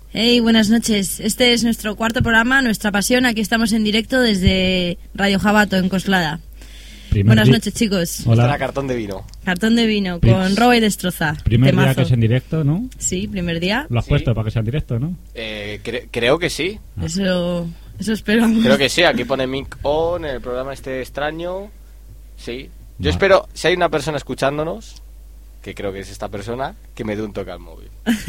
Hey, buenas noches. Este es nuestro cuarto programa, Nuestra Pasión. Aquí estamos en directo desde Radio Jabato, en Coslada. Buenas noches, chicos. Hola. Está Cartón de Vino. Cartón de Vino, con Roba y Destroza. Primer Temazo. día que es en directo, ¿no? Sí, primer día. Lo has puesto para que sea en directo, ¿no? Creo que sí. Eso esperamos. Creo que sí. Aquí pone Mic On, el programa este extraño. Sí. Yo espero, si hay una persona escuchándonos, que creo que es esta persona, que me dé un toque al móvil.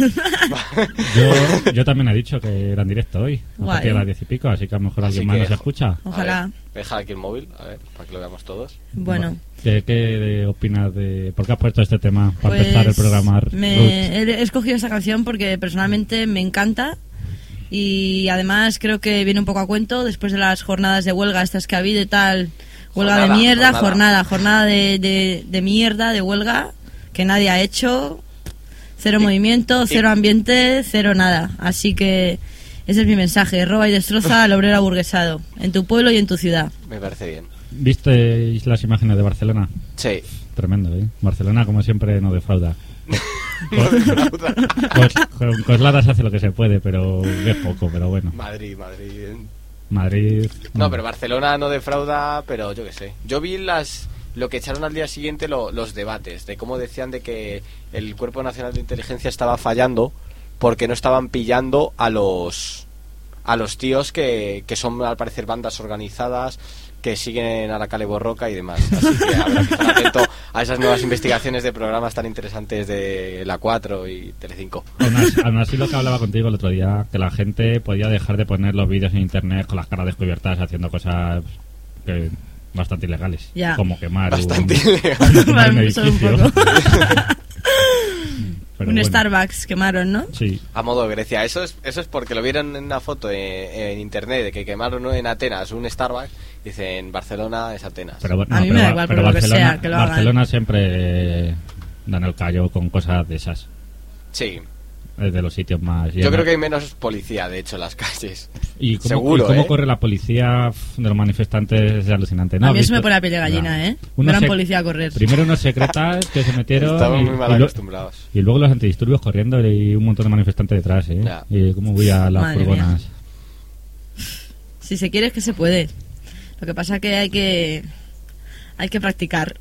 Yo también he dicho que era en directo hoy, a partir de las 10 y pico, así que a lo mejor alguien más nos escucha. Ojalá. Deja aquí el móvil, a ver, para que lo veamos todos. Bueno. ¿Qué opinas de...? ¿Por qué has puesto este tema para Pues empezar el programa? He escogido esa canción porque personalmente me encanta y además creo que viene un poco a cuento después de las jornadas de huelga estas que ha habido y tal. Huelga de mierda, jornada de mierda, de huelga que nadie ha hecho. Cero movimiento, cero ambiente, cero nada. Así que ese es mi mensaje. Roba y destroza al obrero aburguesado, en tu pueblo y en tu ciudad. Me parece bien. ¿Visteis las imágenes de Barcelona? Sí. Tremendo, ¿eh? Barcelona, como siempre, no defrauda. Con Coslada se hace lo que se puede, pero es poco, pero bueno. Madrid. No, pero Barcelona no defrauda, pero yo qué sé. Yo vi lo que echaron al día siguiente los debates, de cómo decían de que el Cuerpo Nacional de Inteligencia estaba fallando porque no estaban pillando a los tíos que son al parecer bandas organizadas que siguen a la Kale Borroka y demás. Así que habrá que estar atento a esas nuevas investigaciones de programas tan interesantes de La 4 y Telecinco. Aún así lo que hablaba contigo el otro día, que la gente podía dejar de poner los vídeos en internet con las caras descubiertas haciendo cosas que bastante ilegales, ya. Como quemar un edificio. Un Starbucks quemaron, ¿no? Sí. A modo de Grecia. Eso es porque lo vieron en una foto en internet de que quemaron en Atenas un Starbucks. Dicen Barcelona es Atenas. A mí me da igual, pero lo que sea, que lo hagan. Barcelona siempre dan el callo con cosas de esas. Sí. Es de los sitios más... Yo creo que hay menos policía, de hecho, en las calles. ¿Y seguro, cómo corre la policía de los manifestantes? Es alucinante. ¿No? A mí eso me pone la piel de gallina, ¿eh? Verán policía a correr. Primero unos secretas que se metieron... Estaban muy mal acostumbrados. Y luego los antidisturbios corriendo y un montón de manifestantes detrás, ¿eh? Ya. Y cómo voy a las furgonas. Si se quiere es que se puede. Lo que pasa que hay que practicar.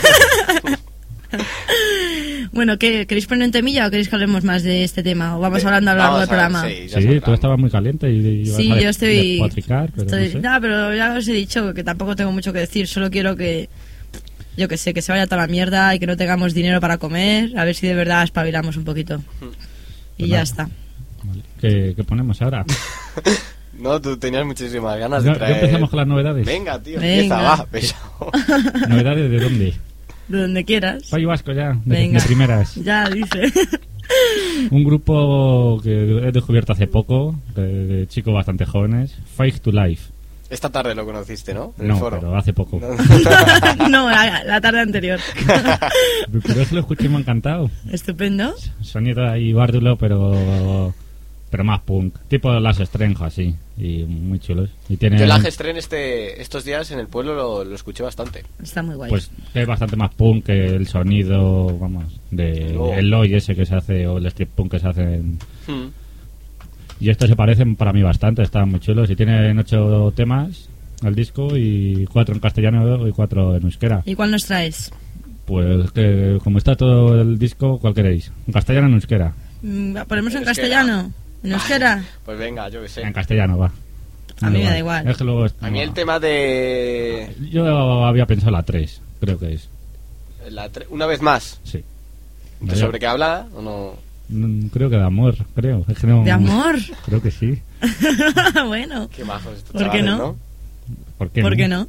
Bueno, ¿queréis poner un temilla o queréis que hablemos más de este tema? ¿O vamos hablando a lo largo del programa? Sí, tú estabas muy caliente y sí, yo estoy... Pero no, pero ya os he dicho que tampoco tengo mucho que decir. Solo quiero que, yo que sé, que se vaya toda la mierda y que no tengamos dinero para comer. A ver si de verdad espabilamos un poquito. Y ya está. Vale. ¿Qué ponemos ahora? No, tú tenías muchísimas ganas de traer... ¿Ya empezamos con las novedades? Venga, tío, Venga. empieza, va, pesado. ¿Novedades de dónde? De donde quieras. País Vasco ya, de primeras. Ya, dice. Un grupo que he descubierto hace poco, de chicos bastante jóvenes, Fight to Life. Esta tarde lo conociste, ¿no? En no, el foro. Pero hace poco. No, la tarde anterior. Pero es que lo escuché y me ha encantado. Estupendo. Sonido ahí bárdulo, pero más punk. Tipo Las Estrenjas, así. Y muy chulos. Y tiene... Yo Las Estrenjas estos días en el pueblo lo escuché bastante. Está muy guay. Pues es bastante más punk que el sonido, vamos, el Loy ese que se hace, o el strip punk que se hace Y estos se parecen para mí bastante, están muy chulos. Y tienen 8 temas el disco, y 4 en castellano y 4 en euskera. ¿Y cuál nos traes? Pues que como está todo el disco, ¿cuál queréis? ¿En castellano o en euskera? ¿Ponemos en castellano? ¿En euskera? Pues venga, yo que sé. En castellano, va. A mí me da igual. Es que luego a mí el tema de... Yo había pensado la 3, creo que es. ¿Una vez más? Sí. ¿Sobre qué habla o no? Creo que de amor, creo. Es que no... ¿De amor? Creo que sí. Bueno. Qué majos estos ¿Por qué no? ¿no? ¿Por qué no?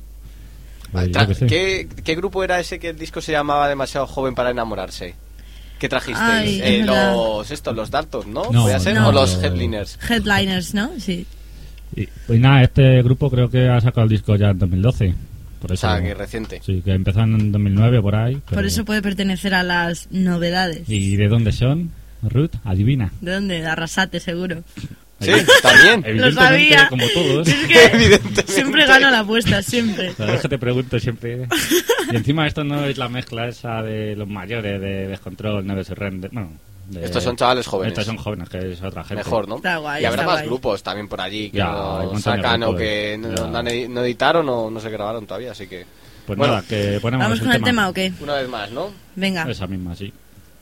¿Qué grupo era ese que el disco se llamaba Demasiado Joven para Enamorarse? ¿Qué trajisteis? Ay, los Dalton, ¿no? No, ¿Podría ser? no. ¿O los Headliners? Headliners, ¿no? Sí. Y, pues nada, este grupo creo que ha sacado el disco ya en 2012. Por eso, o sea, que reciente. Sí, que empezó en 2009 por ahí. Pero... Por eso puede pertenecer a las novedades. ¿Y de dónde son? Ruth, adivina. ¿De dónde? De Arrasate, seguro. Sí, también. Lo sabía. Como todos. Es que Evidentemente. siempre gano la apuesta, siempre. La verdad es que te pregunto siempre. Y encima esto no es la mezcla esa de los mayores, de Descontrol, Never Surrender. Bueno, Estos son chavales jóvenes. Estos son jóvenes, que es otra gente. Mejor, ¿no? Está guay, y habrá está más guay. grupos también por allí que Ya, no hay un montón de sacan o grupos, que ya. no editaron o no se grabaron todavía, así que... Pues bueno, nada, que ponemos ¿Vamos con el tema o qué? una vez más, ¿no? Venga. Esa misma, sí.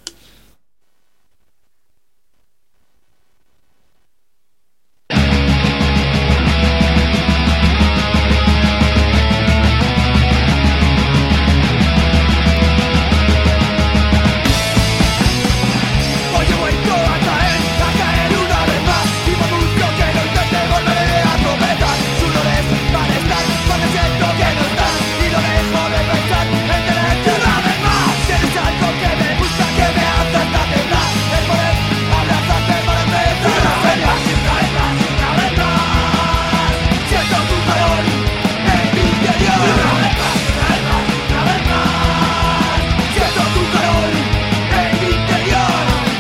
Hoy he vuelto a caer una vez más. Y por mucho que lo intente volveré a tropezar. Su dolor malestar, cuando siento que no estás. Y no dejo de pensar en tenerte una vez más. Tienes algo que me gusta, que me hace hasta temblar. El poder abrazarte para empezar a soñar. Una vez más, una vez más. Siento tu calor en mi interior. Una vez más, una vez más, una vez más. Siento tu calor en mi interior.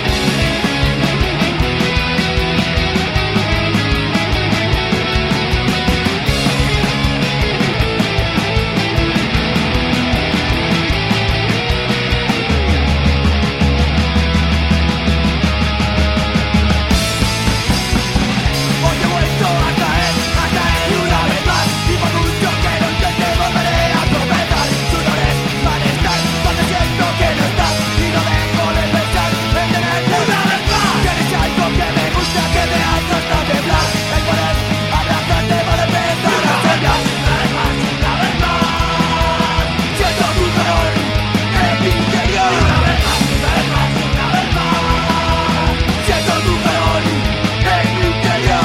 Hoy he vuelto a caer una vez más. Y por mucho que lo intente volveré a tropezar. Su dolor malestar, cuando siento que no estás. Y no dejo de pensar en tenerte una vez más. Tienes algo que me gusta, que me hace hasta temblar. El poder abrazarte para empezar a soñar. Una vez más, una vez más. Siento tu calor en mi interior. Una vez más, una vez más, una vez más. Siento tu calor en mi interior.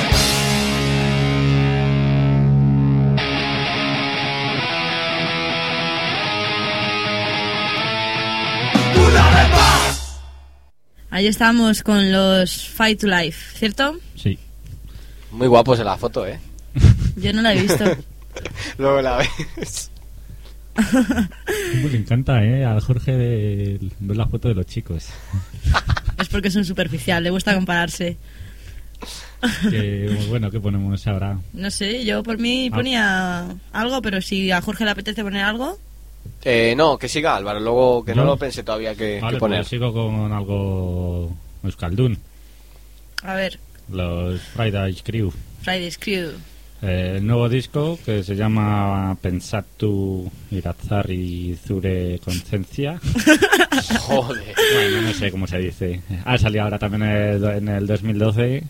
Una vez más. Ahí estamos con los Fight to Life, ¿cierto? Sí. Muy guapos en la foto, ¿eh? Yo no la he visto. Luego la ves. Cómo le encanta, a Jorge ver la foto de los chicos. Es porque es un superficial, le gusta compararse. Que, bueno, ¿qué ponemos ahora? No sé, yo por mí ponía algo, pero si a Jorge le apetece poner algo... No, que siga Álvaro, luego que no ¿Yo? lo pensé todavía que Vale, poner. pues sigo con algo euskaldun. A ver, Los Friday Crew. Friday's Crew. El nuevo disco que se llama Pensatu Iratzarri Zure Conciencia. Joder. Bueno, no sé cómo se dice. Ha salido ahora también en el 2012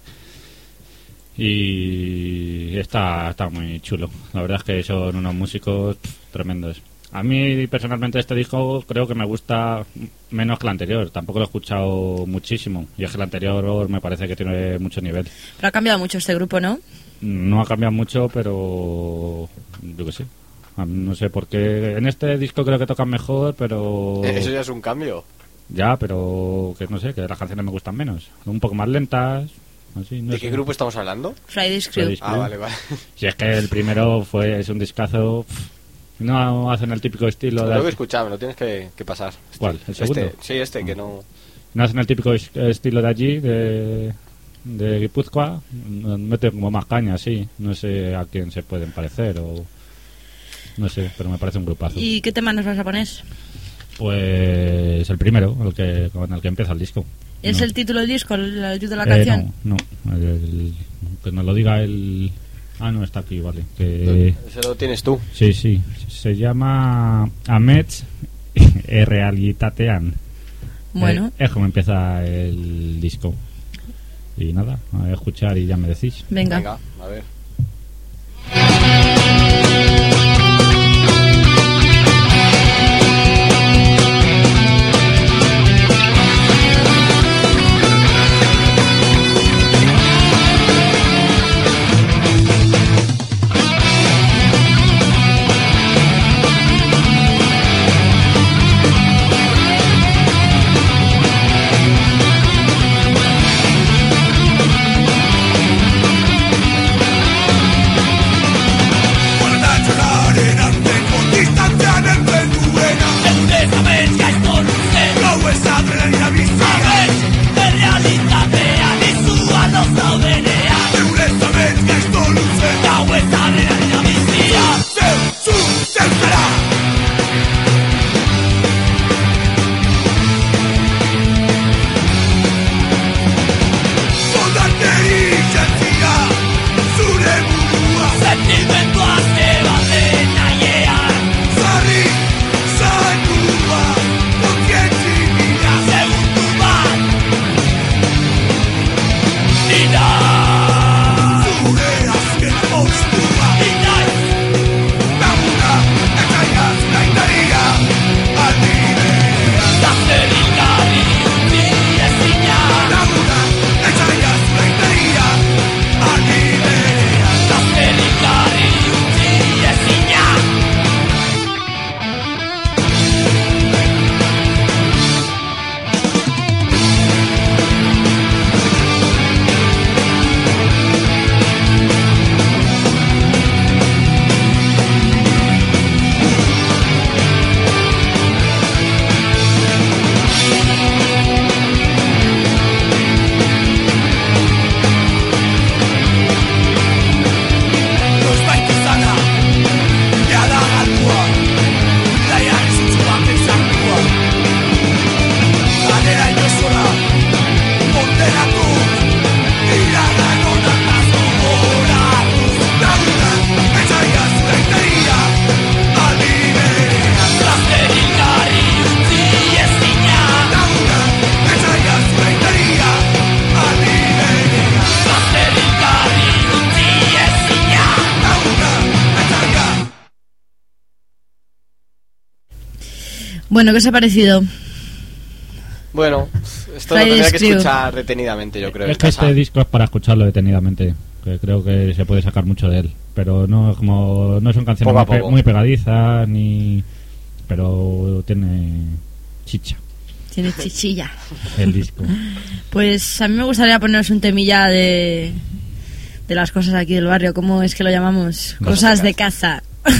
y está muy chulo. La verdad es que son unos músicos tremendos. A mí personalmente este disco creo que me gusta menos que el anterior. Tampoco lo he escuchado muchísimo. Y es que el anterior me parece que tiene mucho nivel. Pero ha cambiado mucho este grupo, ¿no? No ha cambiado mucho, pero yo qué sé. No sé por qué. En este disco creo que tocan mejor, pero... Eso ya es un cambio. Ya, pero que no sé, que las canciones me gustan menos. Un poco más lentas. Así, no ¿De sé. qué grupo estamos hablando? Friday's Crew. Friday's Ah, vale, vale. Si es que el primero es un discazo. No hacen el típico estilo Lo tengo que de... escuchar, me lo tienes que pasar. ¿Cuál? ¿El segundo? Sí, que no... No hacen el típico estilo de allí, de Guipúzcoa. Meten como más caña, sí. No sé a quién se pueden parecer o... No sé, pero me parece un grupazo. ¿Y qué tema nos vas a poner? Pues el primero, con el que empieza el disco. ¿Es No. el título del disco, el título de la canción? No. Que nos lo diga el... Ah, no, está aquí, vale. Que... Ese lo tienes tú. Sí. Se llama Amets Realitatean. Bueno. Es como empieza el disco. Y nada, a escuchar y ya me decís. Venga. Venga, a ver. Una Bueno, ¿qué os ha parecido? Bueno, esto lo Friday tendría que Screw. escuchar detenidamente, yo creo. Es en que casa. este disco es para escucharlo detenidamente, que creo que se puede sacar mucho de él, pero no son canciones Poco a muy, poco. muy pegadizas pero tiene chicha Tiene chichilla. el disco. Pues a mí me gustaría poneros un temilla de las cosas aquí del barrio. ¿Cómo es que lo llamamos? Cosas de casa.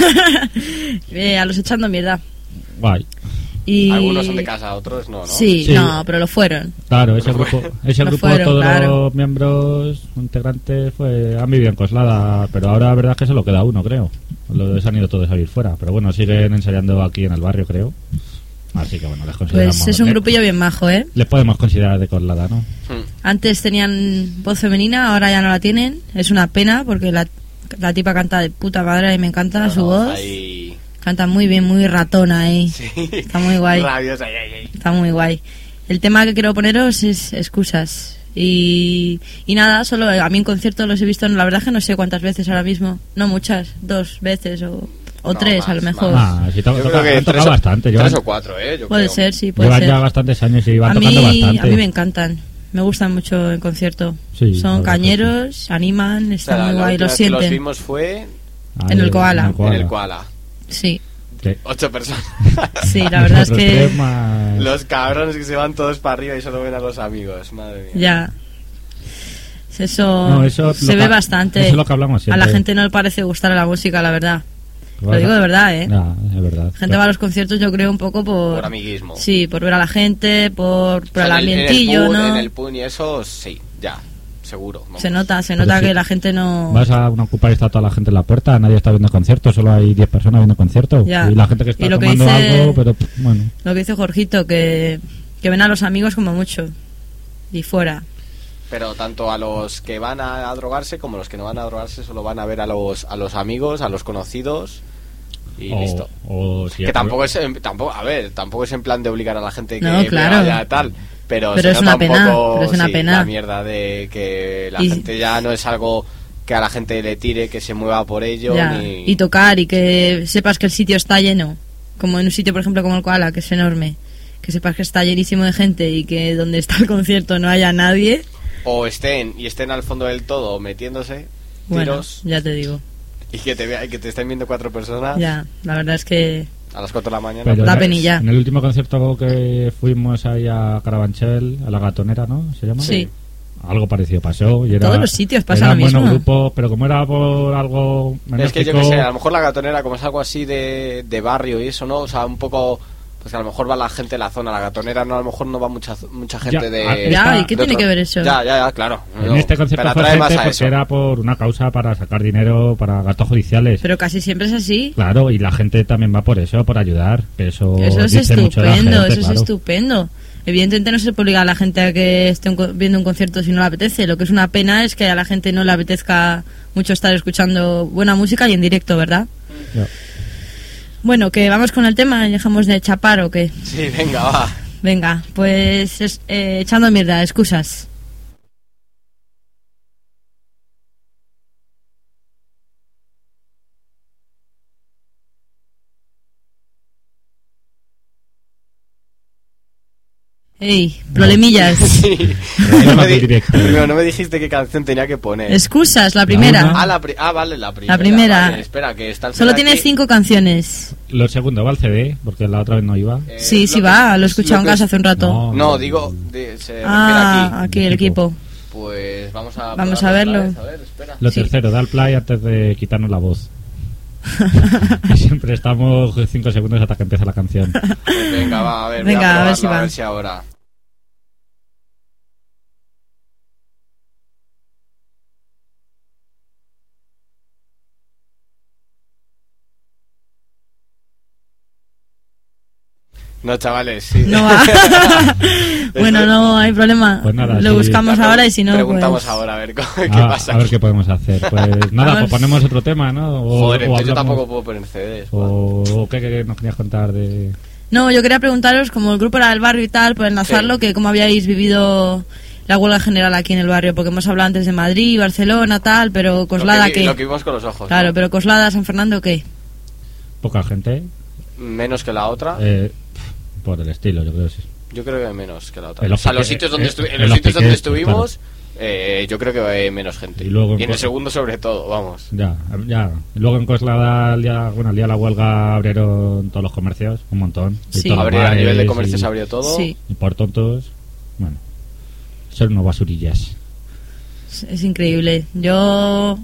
A los echando mierda. Guay. Y... Algunos son de casa, otros no, ¿no? Sí, Sí. no, pero lo fueron. Claro, ese grupo No fueron, todos claro. los miembros integrantes han vivido en Coslada, pero ahora la verdad es que solo queda uno, creo. Se han ido todos a vivir fuera, pero bueno, siguen ensayando aquí en el barrio, creo. Así que bueno, les consideramos. Pues es un grupillo bien majo, ¿eh? Les podemos considerar de Coslada, ¿no? Antes tenían voz femenina, ahora ya no la tienen. Es una pena porque la tipa canta de puta madre y me encanta su voz. Ahí... Canta muy bien, muy ratona ahí. Sí. Está muy guay. Rabiosa, ay. Está muy guay. El tema que quiero poneros es excusas. Y nada, solo a mí en concierto los he visto, la verdad es que no sé cuántas veces ahora mismo. No muchas, 2 veces o No, 3 más, a lo mejor. Sí, Yo creo que han tocado bastante. tres o cuatro, yo Puede creo. ser, sí, puede Llevan ser. ya bastantes años y van a tocando bastante. mí me encantan. Me gustan mucho en concierto. Sí, la Son verdad cañeros, animan, O están sea, muy la guay, última lo vez que los sienten. vimos fue En el Koala. en el Koala. Sí, Sí. 8 personas. sí, la verdad es Nosotros que tres más- Los cabrones que se van todos para arriba y solo ven a los amigos. Madre mía. ya. Eso, No, eso se lo ve que- bastante. eso es lo que hablamos A siempre. la gente no le parece gustar la música, la verdad. Lo Vale. digo de verdad, ¿eh? Ya, es verdad. La gente va a los conciertos, yo creo, un poco Por amiguismo. Sí, por ver a la gente, por O sea, el en ambientillo, en ¿no? el PUN y eso, sí, ya, seguro. vamos. Se nota Pero que sí. la gente no... Vas a una ocupar y está toda la gente en la puerta, nadie está viendo conciertos, solo hay 10 personas viendo conciertos. Ya. Y la gente que está Y lo que tomando dice- algo, pero bueno. Lo que dice Jorgito, que ven a los amigos como mucho. Y fuera. Pero tanto a los que van a drogarse como a los que no van a drogarse solo van a ver a los amigos, a los conocidos y listo. O si Que tampoco es tampoco es en plan de obligar a la gente que No, claro. vaya tal, pero Pero se es nota una un pena, poco, pero es una sí, pena. la mierda de que la Y- gente ya no es algo que a la gente le tire, que se mueva por ello Ya. ni... Y tocar y que sepas que el sitio está lleno. Como en un sitio, por ejemplo, como el Koala, que es enorme. Que sepas que está llenísimo de gente y que donde está el concierto no haya nadie. o estén al fondo del todo metiéndose Bueno, tiros ya te digo. y que te estén viendo 4 personas Ya, la verdad es que... a las 4 de la mañana. Pero Da en- penilla. En el último concierto que fuimos ahí a Carabanchel, a la Gatonera, ¿no? ¿Se llama? Sí. Algo parecido pasó. Y era, Todos los sitios pasa eran lo mismo. buenos grupos, pero como era por algo Es que yo enérgico, que sé, a lo mejor la Gatonera, como es algo así de barrio y eso, ¿no? O sea, un poco... Pues que a lo mejor va la gente de la zona. La Gatonera no, a lo mejor no va mucha gente Ya, de... Ya, ¿y qué de tiene otro- que ver eso? Ya, claro. en No, este concierto pero fue atrae gente más a porque eso. era por una causa para sacar dinero para gastos judiciales. Pero casi siempre es así. Claro, y la gente también va por eso, por ayudar. Que eso Eso es dice mucho de la estupendo, gente, eso claro. es estupendo. Evidentemente no se puede obligar a la gente a que esté viendo un concierto si no le apetece. Lo que es una pena es que a la gente no le apetezca mucho estar escuchando buena música y en directo, ¿verdad? Ya. Bueno, que vamos con el tema, dejamos de chapar o qué. Sí, venga, va. Venga, pues echando mierda, excusas. Ey, problemillas. Sí. Problemas del directo. Primero, no me dijiste qué canción tenía que poner. Excusas, la primera. una. Vale, la primera. La primera. Vale, espera, que está el Solo CD tienes aquí. 5 canciones. Lo segundo va al CD, porque la otra vez no iba. Sí, sí que- va, lo he escuchado en que- casa hace un rato. No. No, digo, se refiere Ah, aquí. aquí el equipo. Pues vamos a Vamos probarlo a verlo. otra vez, a ver, espera. Lo Sí. tercero, da al play antes de quitarnos la voz. Y siempre estamos 5 segundos hasta que empieza la canción. Pues venga, va, a ver, Venga, voy a a ver probarlo, si va. a ver si ahora. No, chavales, sí. No va. Bueno, no hay problema. Pues nada, Lo sí. buscamos ahora y si no, Preguntamos pues... ahora a ver qué Ah, pasa. a ver qué podemos hacer. Pues nada, A ver. pues ponemos otro tema, ¿no? O, Joder, o entonces yo hablamos- tampoco puedo poner CDs. O qué nos querías contar de... No, yo quería preguntaros, como el grupo era del barrio y tal, por enlazarlo, Sí. que cómo habíais vivido la huelga general aquí en el barrio, porque hemos hablado antes de Madrid, Barcelona, tal, pero Coslada, ¿qué? Lo que vimos con los ojos. Claro, ¿no? pero Coslada, San Fernando, ¿qué? Poca gente. Menos que la otra. por el estilo, yo creo, sí. Yo creo que hay menos que la otra. En los O sea, los piquets, sitios donde, en en los los sitios donde piquets, estuvimos, yo creo que hay menos gente. Y luego en el segundo sobre todo, vamos. Ya. Y luego en Coslada, el día de la huelga abrieron todos los comercios, un montón. Y Sí. todos los A nivel de bares comercio y- se abrió todo. Sí, Y por tontos, bueno, son unos basurillas. es increíble. Yo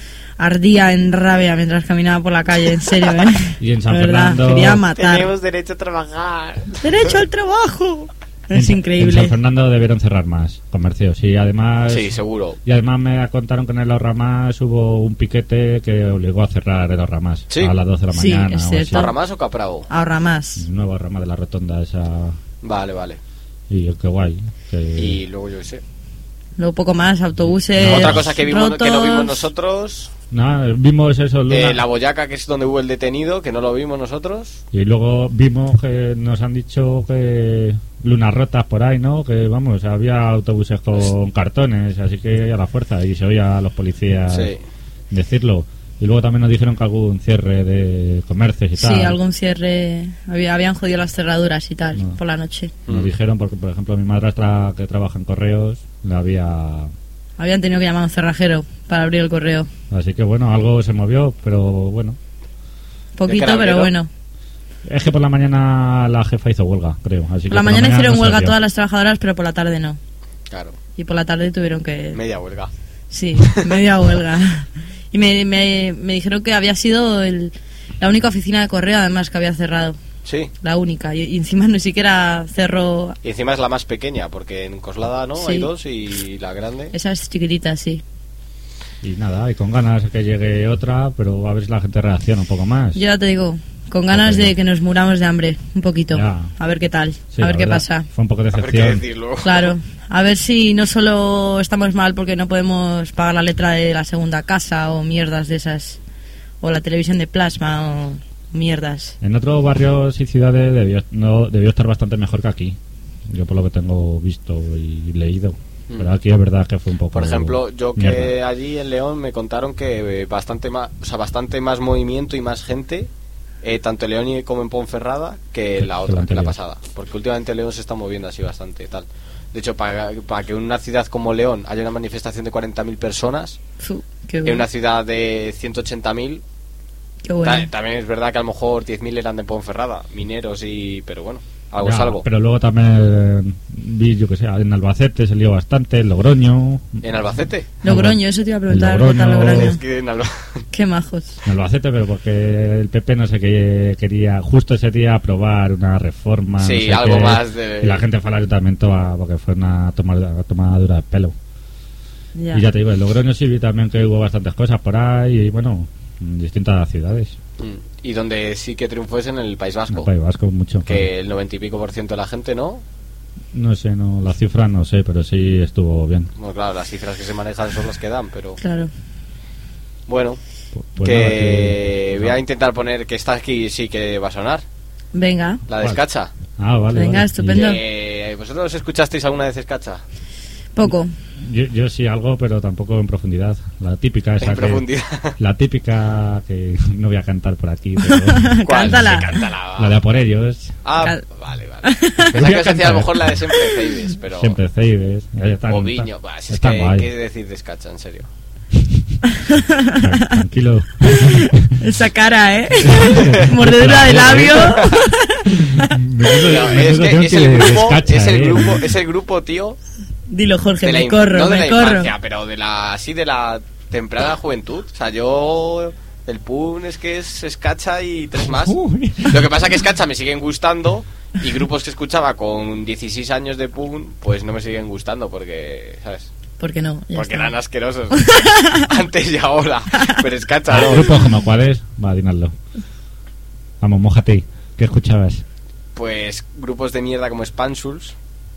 ardía en rabia mientras caminaba por la calle, en serio, ¿eh? Y en San De verdad, Fernando- quería matar. Tenemos derecho a trabajar. ¡Derecho al trabajo! Es En San increíble. Fernando debieron cerrar más comercios y además Sí, seguro. me contaron que en el Ahorramás hubo un piquete que obligó a cerrar el Ahorramás Sí. a las 12 de la Sí, mañana. es o cierto. así. ¿Arramás o Capravo? Ahorra más. El nuevo Ahorramás de la rotonda esa. Vale, vale. Y qué guay. Y luego yo qué sé. Luego poco más, autobuses. Otra cosa que vimos que no vimos rotos. nosotros, Nada, vimos eso Luna, la Boyaca, que es donde hubo el detenido, que no lo vimos nosotros. y luego vimos que nos han dicho que lunas rotas por ahí, ¿no? Que vamos, había autobuses con cartones, así que a la fuerza, y se oía a los policías Sí. decirlo. Y luego también nos dijeron que algún cierre de comercios y Sí, tal. algún cierre. Habían jodido las cerraduras y tal, No. por la noche. Nos dijeron, porque por ejemplo mi madrastra que trabaja en correos, la había... Habían tenido que llamar a un cerrajero para abrir el correo. Así que bueno, algo se movió, pero bueno. Poquito, era pero obrero? bueno. Es que por la mañana la jefa hizo huelga, creo. Así que Por la mañana hicieron no huelga salió. todas las trabajadoras, pero por la tarde no. Claro, Y por la tarde tuvieron que... media huelga. Sí, media huelga. Y me dijeron que había sido la única oficina de correo, además, que había cerrado. Sí. La única. Y encima ni siquiera cerró... Y encima es la más pequeña, porque en Coslada no Sí. hay dos y la grande. Esa es chiquitita, sí. Y nada, y con ganas que llegue otra, pero a ver si la gente reacciona un poco más. Yo ya te digo, con ganas Ok. de que nos muramos de hambre, un poquito. Ya. A ver qué tal, Sí, a ver la qué verdad, pasa. Fue un poco de A ver qué decepción. decir luego. Claro, a ver si no solo estamos mal porque no podemos pagar la letra de la segunda casa o mierdas de esas, o la televisión de plasma o mierdas. En otros barrios y ciudades debió estar bastante mejor que aquí. Yo por lo que tengo visto y leído. Pero aquí es verdad que fue un poco... Por ejemplo, yo que mierda. allí en León me contaron que bastante más movimiento y más gente, tanto en León como en Ponferrada, que la otra, que la anterior. pasada. Porque últimamente León se está moviendo así bastante tal. De hecho, para que en una ciudad como León haya una manifestación de 40.000 personas, Qué en bueno. una ciudad de 180.000, Qué bueno. también es verdad que a lo mejor 10.000 eran de Ponferrada, mineros pero bueno, algo Ya, es algo. Pero luego también vi, yo que sé, en Albacete se lió bastante, en Logroño. ¿En Albacete? Logroño, eso te iba a preguntar. Logroño. ¿qué tal Logroño? Es que en Qué majos. En Albacete, pero porque el PP no sé qué quería justo ese día aprobar una reforma. Sí, no sé algo qué, más de- Y la gente fue al ayuntamiento porque fue una tomadura de pelo. Ya. Y ya te digo, en Logroño sí vi también que hubo bastantes cosas por ahí y bueno, en distintas ciudades. Y donde sí que triunfó es en el País En Vasco. el País Vasco mucho. Que el 90 y pico % de la gente, ¿no? No sé, no, la cifra no sé, pero sí estuvo bien. Bueno, claro, las cifras que se manejan son las que dan, pero Claro. bueno, Pues que nada, que- voy a intentar poner que está aquí, sí que va a sonar, Venga. la de ¿Cuál? Escacha. Ah, vale. Venga, vale. estupendo. ¿Vosotros escuchasteis alguna vez Escacha? Poco. Yo sí algo, pero tampoco en profundidad. La típica esa En que- profundidad. La típica que no voy a cantar por aquí, pero ¿Cuál? Cántala. Sí, cántala. la de a por ellos. Ah, Cal- vale. Pensaba que os hacía a lo mejor la de Siempre Ceibes, pero... Siempre Ceibes. O Viño. Bah, si es están que, guay. ¿qué decir de Escacha, en serio? Tranquilo. Esa cara, ¿eh? Mordedura de labio. No, es que es el grupo, tío, Dilo, Jorge, de la me in- corro, no de me la corro. infancia, pero de la temprana juventud. O sea, yo el Pun es que es Escacha y tres más. Uy. Lo que pasa es que Escacha me siguen gustando y grupos que escuchaba con 16 años de Pun pues no me siguen gustando porque, ¿sabes? ¿Por qué no? Ya Porque está. eran asquerosos antes y ahora. Pero Escacha no. Grupos como cuáles, va, dinadlo. Vamos, mójate. ¿Qué escuchabas? Pues grupos de mierda como Spansuls.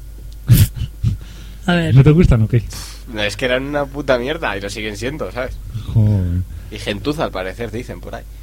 A ver. ¿No te gustan o qué? No, es que eran una puta mierda y lo siguen siendo, ¿sabes? Joder. Y gentuza al parecer dicen por ahí.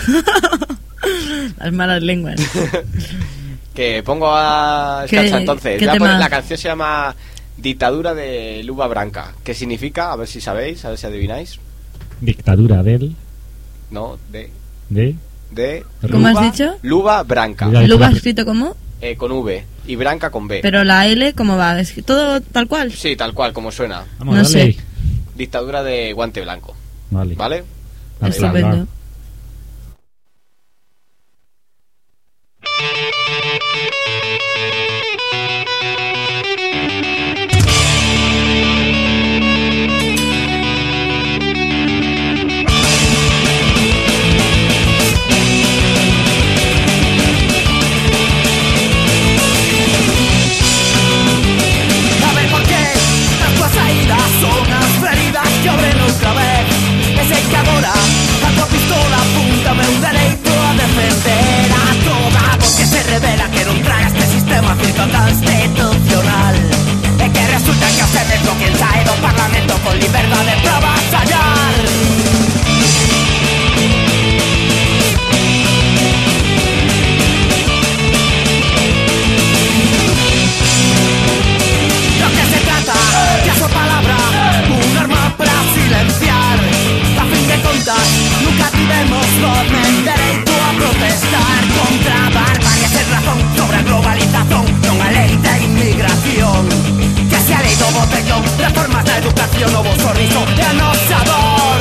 Las malas lenguas. Que pongo a ¿Qué- Escacha entonces. qué Voy a poner- tema? la canción se llama Dictadura de Luba Branca. ¿Qué significa? A ver si sabéis, a ver si adivináis. Dictadura del... No, de... de ¿Cómo has Luba- dicho? Luba Branca. Ya. ¿Luba escrito como? con V y Branca con B. Pero la L, ¿cómo va? ¿Es que todo tal cual? Sí, tal cual, como suena. Vamos, No dale sé. ahí. Dictadura de guante blanco. Vale. ¿Vale? Dale, Estupendo. dale. ¿Sabe por qué? Las caídas son las feridas que abren otra vez. Es que ahora a tu pistola apunta meu dereito a defender a toda voz que se revela que non traga este sistema circo constitucional. E que resulta que se metro quen sae do Parlamento con liberdade para avasallar. Lo que se trata, que a su palabra, un arma para silenciar. A fin de contas, nunca tivemos voz nen dereito a protestar contra a barbarie sen razón sobre a globalización, non a lei da inmigración. Que se a lei do botellón, reformas da educación, novo sorriso e a nosa dor.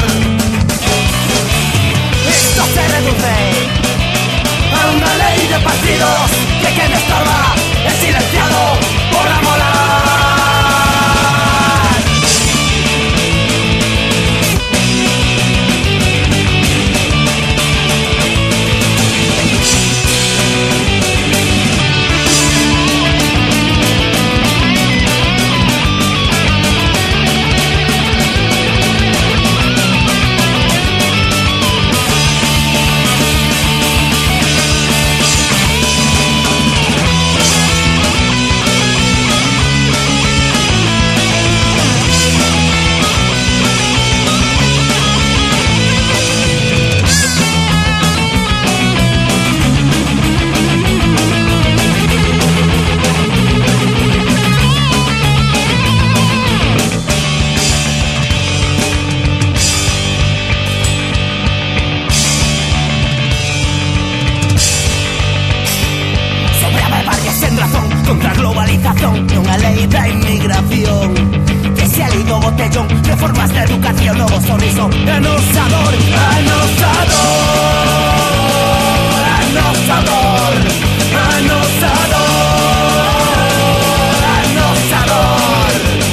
Isto se reduce a unha lei de partidos que quen estorba é silenciado por amolar. Sobre a barbarie sen razón contra a globalización, unha lei da inmigración. Que se a lei do botellón, reformas da educación, novo sorriso e a nosa dor, a nosa dor, a nosa dor, a nosa dor, a nosa dor.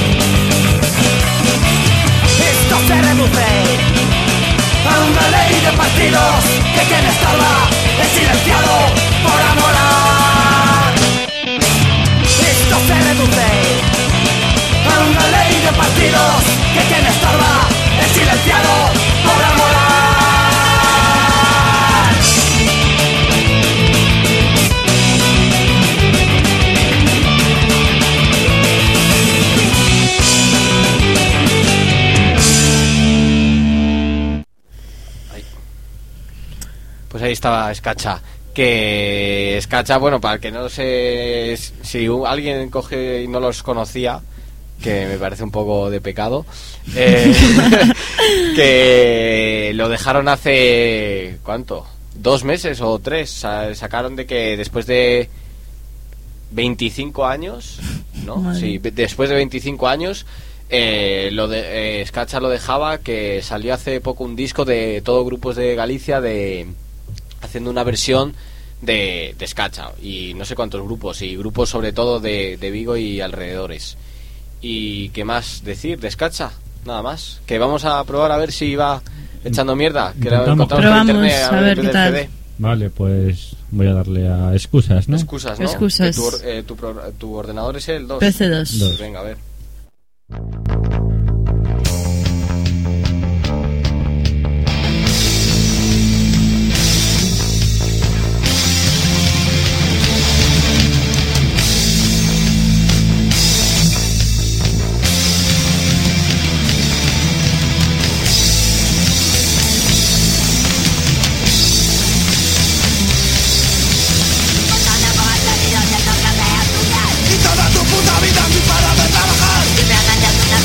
Isto se reduce a unha lei de partidos que quen estorba é silenciado por amolar. Isto se reduce a unha lei de partidos que quen estorba é silenciado por amolar. Pues ahí estaba Escacha. Que Escacha, bueno, para el que no sé si alguien coge y no los conocía, que me parece un poco de pecado, que lo dejaron hace, ¿cuánto? 2 meses o 3. Sacaron de que después de 25 años, ¿no? Madre. Sí, después de 25 años, Escacha lo dejaba, que salió hace poco un disco de todos grupos de Galicia haciendo una versión de Escacha, y no sé cuántos grupos, y grupos sobre todo de Vigo y alrededores. ¿Y qué más decir de Escacha? Nada más, que vamos a probar a ver si va echando mierda, que lo Intentamos. encontramos por Probamos, internet a ver qué del tal. CD. Vale, pues voy a darle a excusas, ¿no? Excusas, ¿no? Excusas. Que tu ordenador es el 2. PC2. Dos. Venga, a ver. Y toda tu puta vida sin parar de trabajar.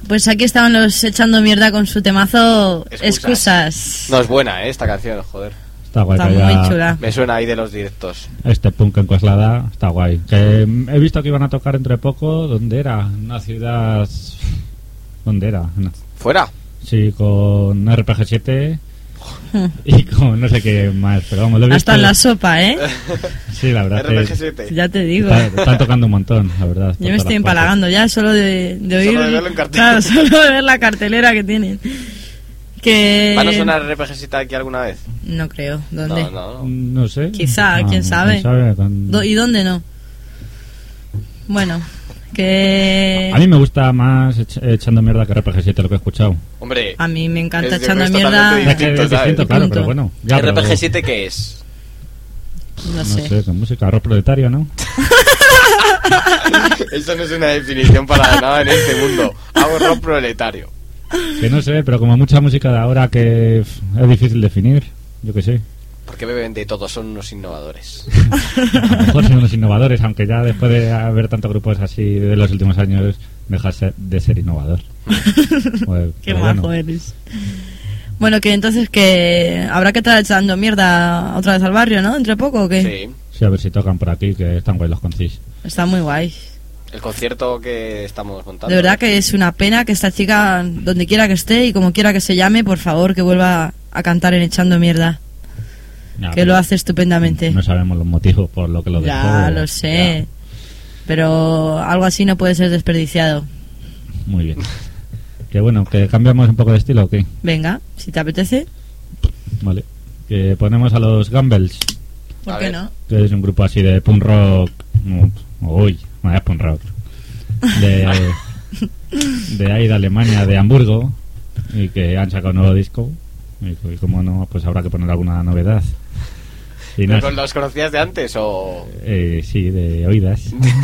Pues aquí estaban los echando mierda con su temazo Excusas. No, es buena, esta canción, joder. Está guay. Está muy chula. Me suena ahí de los directos. Este punk en Coslada está guay. Que he visto que iban a tocar entre poco. ¿Dónde era? Una ciudad... ¿Dónde era? No. ¿Fuera? Sí, con RPG7 y con no sé qué más. Pero vamos, lo he visto. Hasta en la sopa, ¿eh? Sí, la verdad. RPG7. Ya te digo. Están tocando un montón, la verdad. Yo me estoy empalagando ya solo de oír. Solo de verlo en cartel. Claro, solo de ver la cartelera que tienen. Que... ¿Van a sonar RPG7 aquí alguna vez? No creo. ¿Dónde? No sé. Quizá, quién sabe. ¿Y dónde no? Bueno, que... A mí me gusta más echando mierda que RPG7, lo que he escuchado. Hombre, a mí me encanta es echando es mierda. Es que es distinto, claro, pero bueno. Ya, ¿RPG7 qué es? No sé. No sé, con música, rock proletario, ¿no? Eso no es una definición para nada en este mundo. Hago rock proletario. Que no sé, pero como mucha música de ahora que es difícil definir, yo que sé. Porque beben de todo, son unos innovadores. A lo mejor son unos innovadores, aunque ya después de haber tantos grupos así de los últimos años, dejas de ser innovador. Pues, qué majo eres. Bueno, que entonces que habrá que estar echando mierda otra vez al barrio, ¿no? ¿Entre poco o qué? Sí. Sí, a ver si tocan por aquí, que están guay los concis. Está muy guay. El concierto que estamos montando. De verdad que es una pena que esta chica, donde quiera que esté y como quiera que se llame, por favor, que vuelva a cantar en Echando Mierda. Ya, que lo hace estupendamente. No sabemos los motivos por lo que lo dejó. Ya, lo sé. Ya. Pero algo así no puede ser desperdiciado. Muy bien. Que bueno, que cambiamos un poco de estilo, ¿o qué? Venga, si te apetece. Vale. Que ponemos a los Gambles. ¿Por qué no? Que es un grupo así de punk rock. Uy, no es punk rock. De ahí de Alemania, de Hamburgo. Y que han sacado un nuevo disco. Y como no, pues habrá que poner alguna novedad. Y ¿Pero los conocías de antes o...? Sí, de oídas.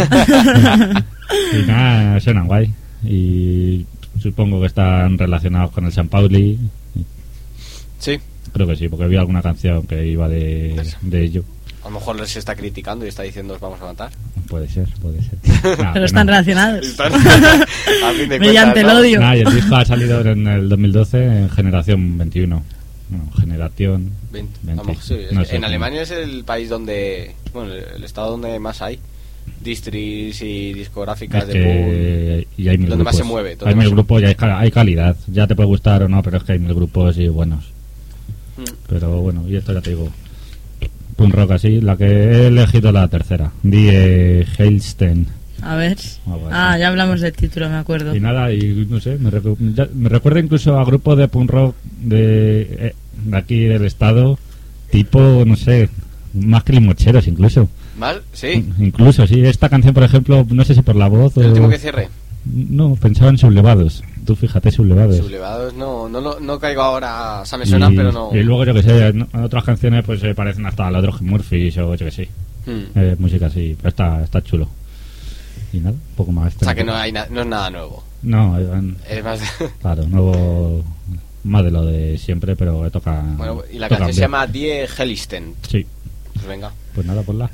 Y nada, suenan guay. Y supongo que están relacionados con el San Pauli. Sí. Creo que sí, porque había alguna canción que iba de ello. A lo mejor les está criticando y está diciendo os vamos a matar. Puede ser. Nah, pero están relacionados. A fin de mediante cuentas, el odio. Nah, y el disco ha salido en el 2012 en Generación 21. Bueno, Generación 20. 20. Vamos, sí, No sé, en Alemania es el país donde... Bueno, el estado donde más hay distris y discográficas de y hay mil donde grupos. más se mueve. Hay mil grupos y hay calidad. Ya te puede gustar o no, pero es que hay mil grupos y buenos. Pero bueno, y esto ya te digo, punk rock así. La que he elegido la tercera, Die Heilsten. A ver. Ya hablamos del título, me acuerdo. Y nada, y no sé, me recuerda incluso a grupos de punk rock de aquí del estado, tipo, no sé, más que Limocheros incluso. ¿Mal? Sí. Incluso, sí. Esta canción, por ejemplo, no sé si por la voz ¿El o... último que cierre? No, pensaba en Sublevados. Tú fíjate, Sublevados. Sublevados, no caigo ahora. O sea, me suenan, pero no. Y luego, yo que sé, en otras canciones pues se parecen hasta a la de los Murphys o yo que sé. Música así, pero está chulo. Y nada, un poco más. O sea, que no es nada nuevo. No, es más. Claro, nuevo. Más de lo de siempre, pero toca. Bueno, y la canción se llama Die Heilsten. Sí. Pues venga. Pues nada, ponla.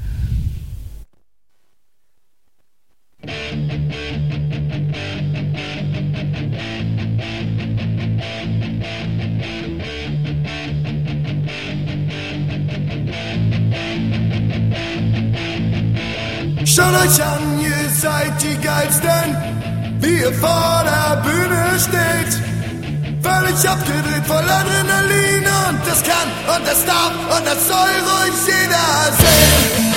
Schaut euch an, ihr seid die Geilsten, wie ihr vor der Bühne steht. Völlig abgedreht voll Adrenalin und das kann und das darf und das soll ruhig jeder sehen.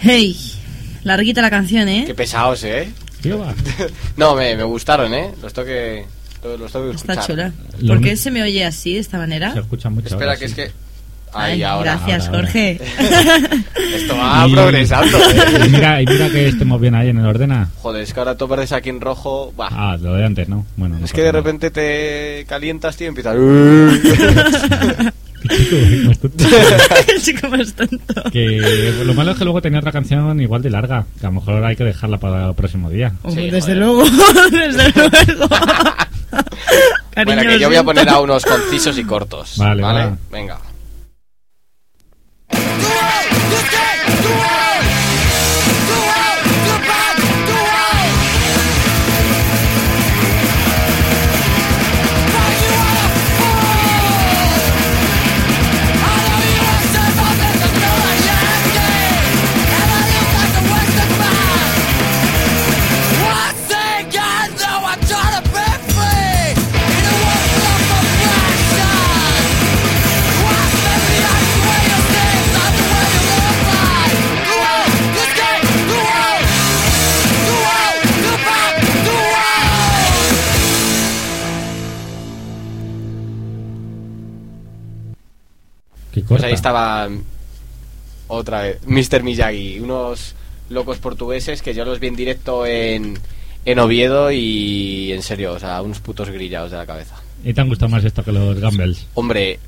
Hey, larguita la canción, ¿eh? Qué pesados, ¿eh? Tío, va. No, me gustaron, ¿eh? Los tengo que escuchar. Está chula. Lo- ¿Por qué se me oye así, de esta manera? Se escucha mucho. Espera, ahora, que sí. es que... Ahí, Ay, ahora. gracias, ahora. Jorge. Esto va Y- progresando, ¿eh? Y mira que estemos bien ahí en el ordena. Joder, es que ahora tú apareces aquí en rojo... Bah. Ah, lo de antes, ¿no? Bueno, no Es que de pasa nada. repente te calientas, tío, y empiezas... Qué chico, más tonto. El chico más tonto. Que lo malo es que luego tenía otra canción igual de larga, que a lo mejor hay que dejarla para el próximo día. Hombre, Sí, desde joder. luego, desde luego. Cariño, Bueno, que lo yo voy a siento. poner a unos concisos y cortos. Vale, ¿vale? va. Venga. Qué Pues corta. ahí estaba otra vez Mr. Miyagi, unos locos portugueses que yo los vi en directo en Oviedo y en serio, o sea, unos putos grillados de la cabeza. ¿Y te han gustado más esto que los Gambles? Hombre,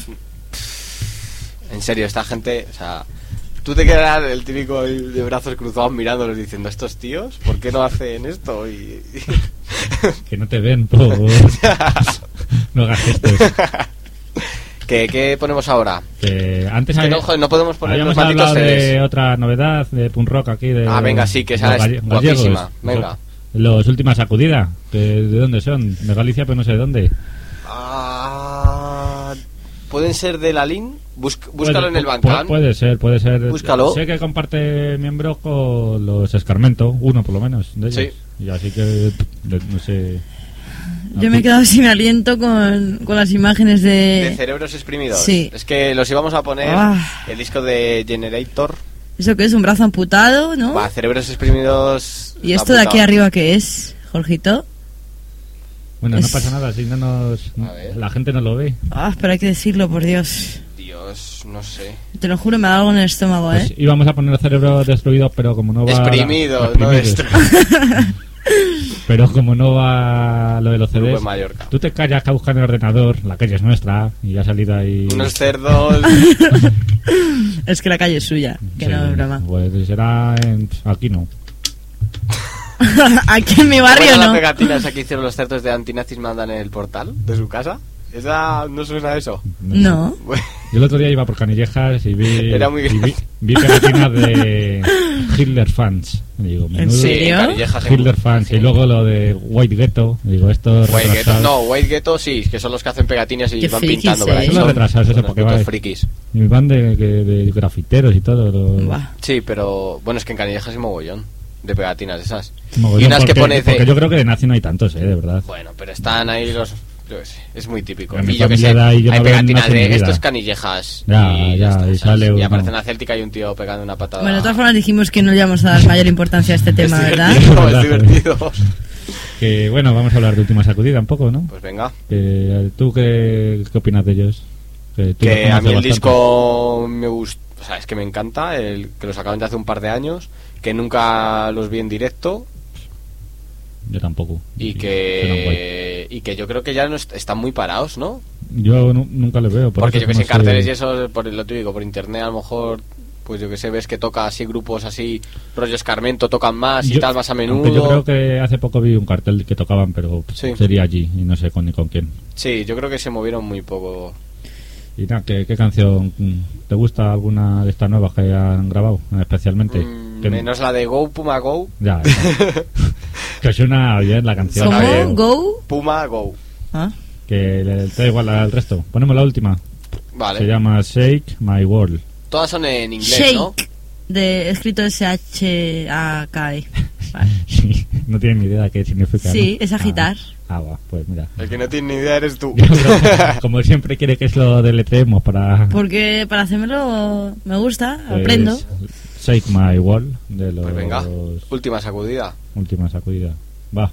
en serio, esta gente, o sea, tú te quedas el típico ahí de brazos cruzados mirándolos diciendo, estos tíos, ¿por qué no hacen esto? Y... Que no te ven, po. No hagas gestos. ¿Qué ponemos ahora? Que antes Que no, joder, no podemos poner los habíamos malditos hablado de CDs. otra novedad de punk rock aquí. Ah, venga, sí, que esa los es guapísima. Venga. Los últimas sacudidas. ¿De dónde son? De Galicia, pero no sé de dónde. ¿Pueden ser de la LIN? Búscalo en el Bandcamp. Puede ser. Búscalo. Sé que comparte miembros con los Escarmento, uno por lo menos de ellos. Sí. Y así que no sé. Yo me he quedado sin aliento con las imágenes De de... Cerebros Exprimidos. Sí. Es que los íbamos a poner el disco de Generator. ¿Eso qué es? ¿Un brazo amputado, no? Va, Cerebros Exprimidos. ¿Y esto de aquí arriba qué es, Jorgito? Bueno, Es- no pasa nada si no nos. A ver. La gente no lo ve. Pero hay que decirlo, por Dios. Dios, no sé. Te lo juro, me da algo en el estómago, Pues ¿eh? íbamos a poner cerebro destruido, pero como no va. Exprimidos, no exprimidos. destruidos. Pero como no va lo de los Grupo CDs, en Mallorca. tú te callas que a buscar en el ordenador, la calle es nuestra, y ha salido ahí. Unos cerdos. Es que la calle es suya, que Sí, no es broma. Pues será aquí no. Aquí en mi barrio Bueno, no. la pegatina esa que hicieron los cerdos de antinazis mandan en el portal de su casa. ¿Esa no suena a eso? No. Yo el otro día iba por Canillejas y vi. Era muy y vi, gracioso. vi pegatinas de Hitler fans. Digo, menudo. ¿En Sí, serio? Canillejas en- Hitler fans. sí. Y luego lo de White Ghetto. Digo, esto es White Ghetto, retrasado. no, White Ghetto sí, que son los que hacen pegatinas y Qué van frikis, pintando por ahí. Son los retrasados, eso, unos porque putos va- frikis. Y van de grafiteros y todo. Buah. Sí, pero bueno, es que en Canillejas hay mogollón de pegatinas de esas. Mogollón, Y unas que porque- pone porque yo creo que de nazi no hay tantos, de verdad. Bueno, pero están ahí los... Yo qué sé, es muy típico. En mi Y yo que familia sé, de ahí yo hay no veo pegatinas nazi en mi de vida. estos Canillejas. Ya, estas, y ¿sabes? sale Y uno. aparece en la Céltica y un tío pegando una patada. Bueno, de todas formas dijimos que no le íbamos a dar mayor importancia a este tema, es ¿verdad? divertido, ¿Verdad? es divertido. Que bueno, vamos a hablar de última sacudida un poco, ¿no? Pues venga. Que, ¿tú qué opinas de ellos? Que, tú Que los a mí el conoces disco me gusta, o sea, es que me encanta, el que los acaban de hace un par de años, que nunca los vi en directo bastante. Yo tampoco. y Suenan guay. que yo creo que ya no están muy parados, ¿no? Yo nunca les veo. por Porque eso yo que sé, no en carteles y eso, por lo te digo, por internet a lo mejor, pues yo que sé, ves que toca así grupos así, rollo Escarmento, tocan más y Yo- tal, más a aunque menudo. Yo creo que hace poco vi un cartel que tocaban, pero Sí. sería allí y no sé ni con quién. Sí, yo creo que se movieron muy poco. Y nada, ¿qué canción te gusta alguna de estas nuevas que han grabado especialmente? Que- Menos la de Go, Puma, Go. Ya, que suena bien la canción. Suena bien. ¿Cómo? ¿Go? Puma, Go. Ah. Que le da igual al resto. Ponemos la última. Vale. Se llama Shake My World. Todas son en inglés, Shake. ¿no? De, escrito S-H-A-K-E. Vale. No tienen ni idea de qué significa. Sí, ¿no? es agitar. Va, pues mira. El que no tiene ni idea eres tú. Como siempre quiere que es lo deletremos para... Porque para hacérmelo me gusta, pues, aprendo. Shake My Wall de los... Pues venga, última sacudida. Última sacudida. Va.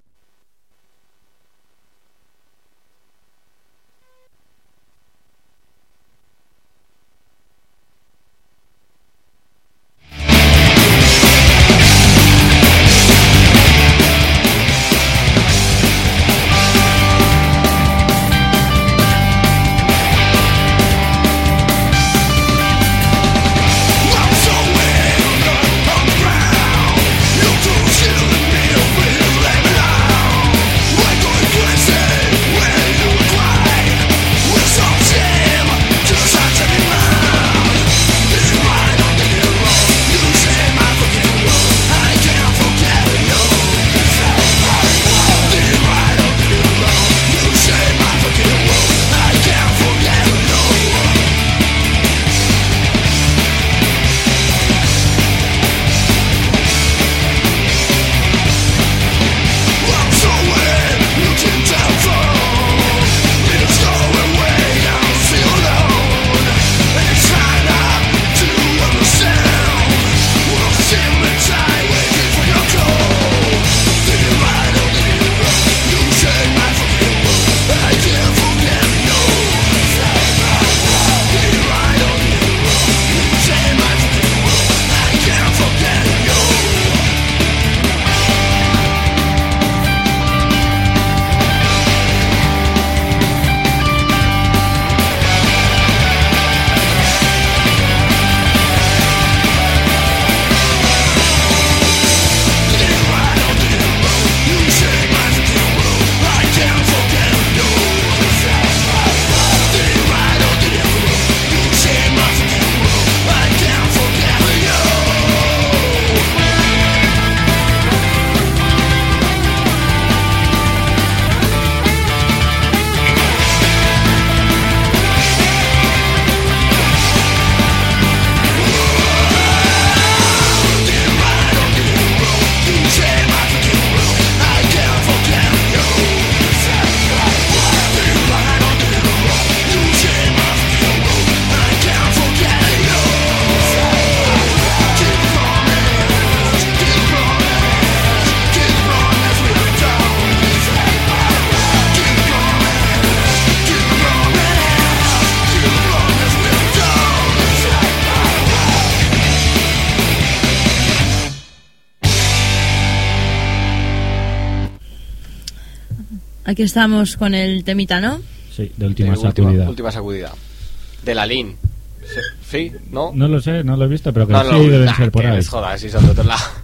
Aquí estamos con el temita, ¿no? Sí, de última sacudida. Última sacudida. De la Lin. ¿Sí? ¿No? No lo sé, no lo he visto, pero que no, sí deben ser por ahí. Les jodas, si son de otro lado.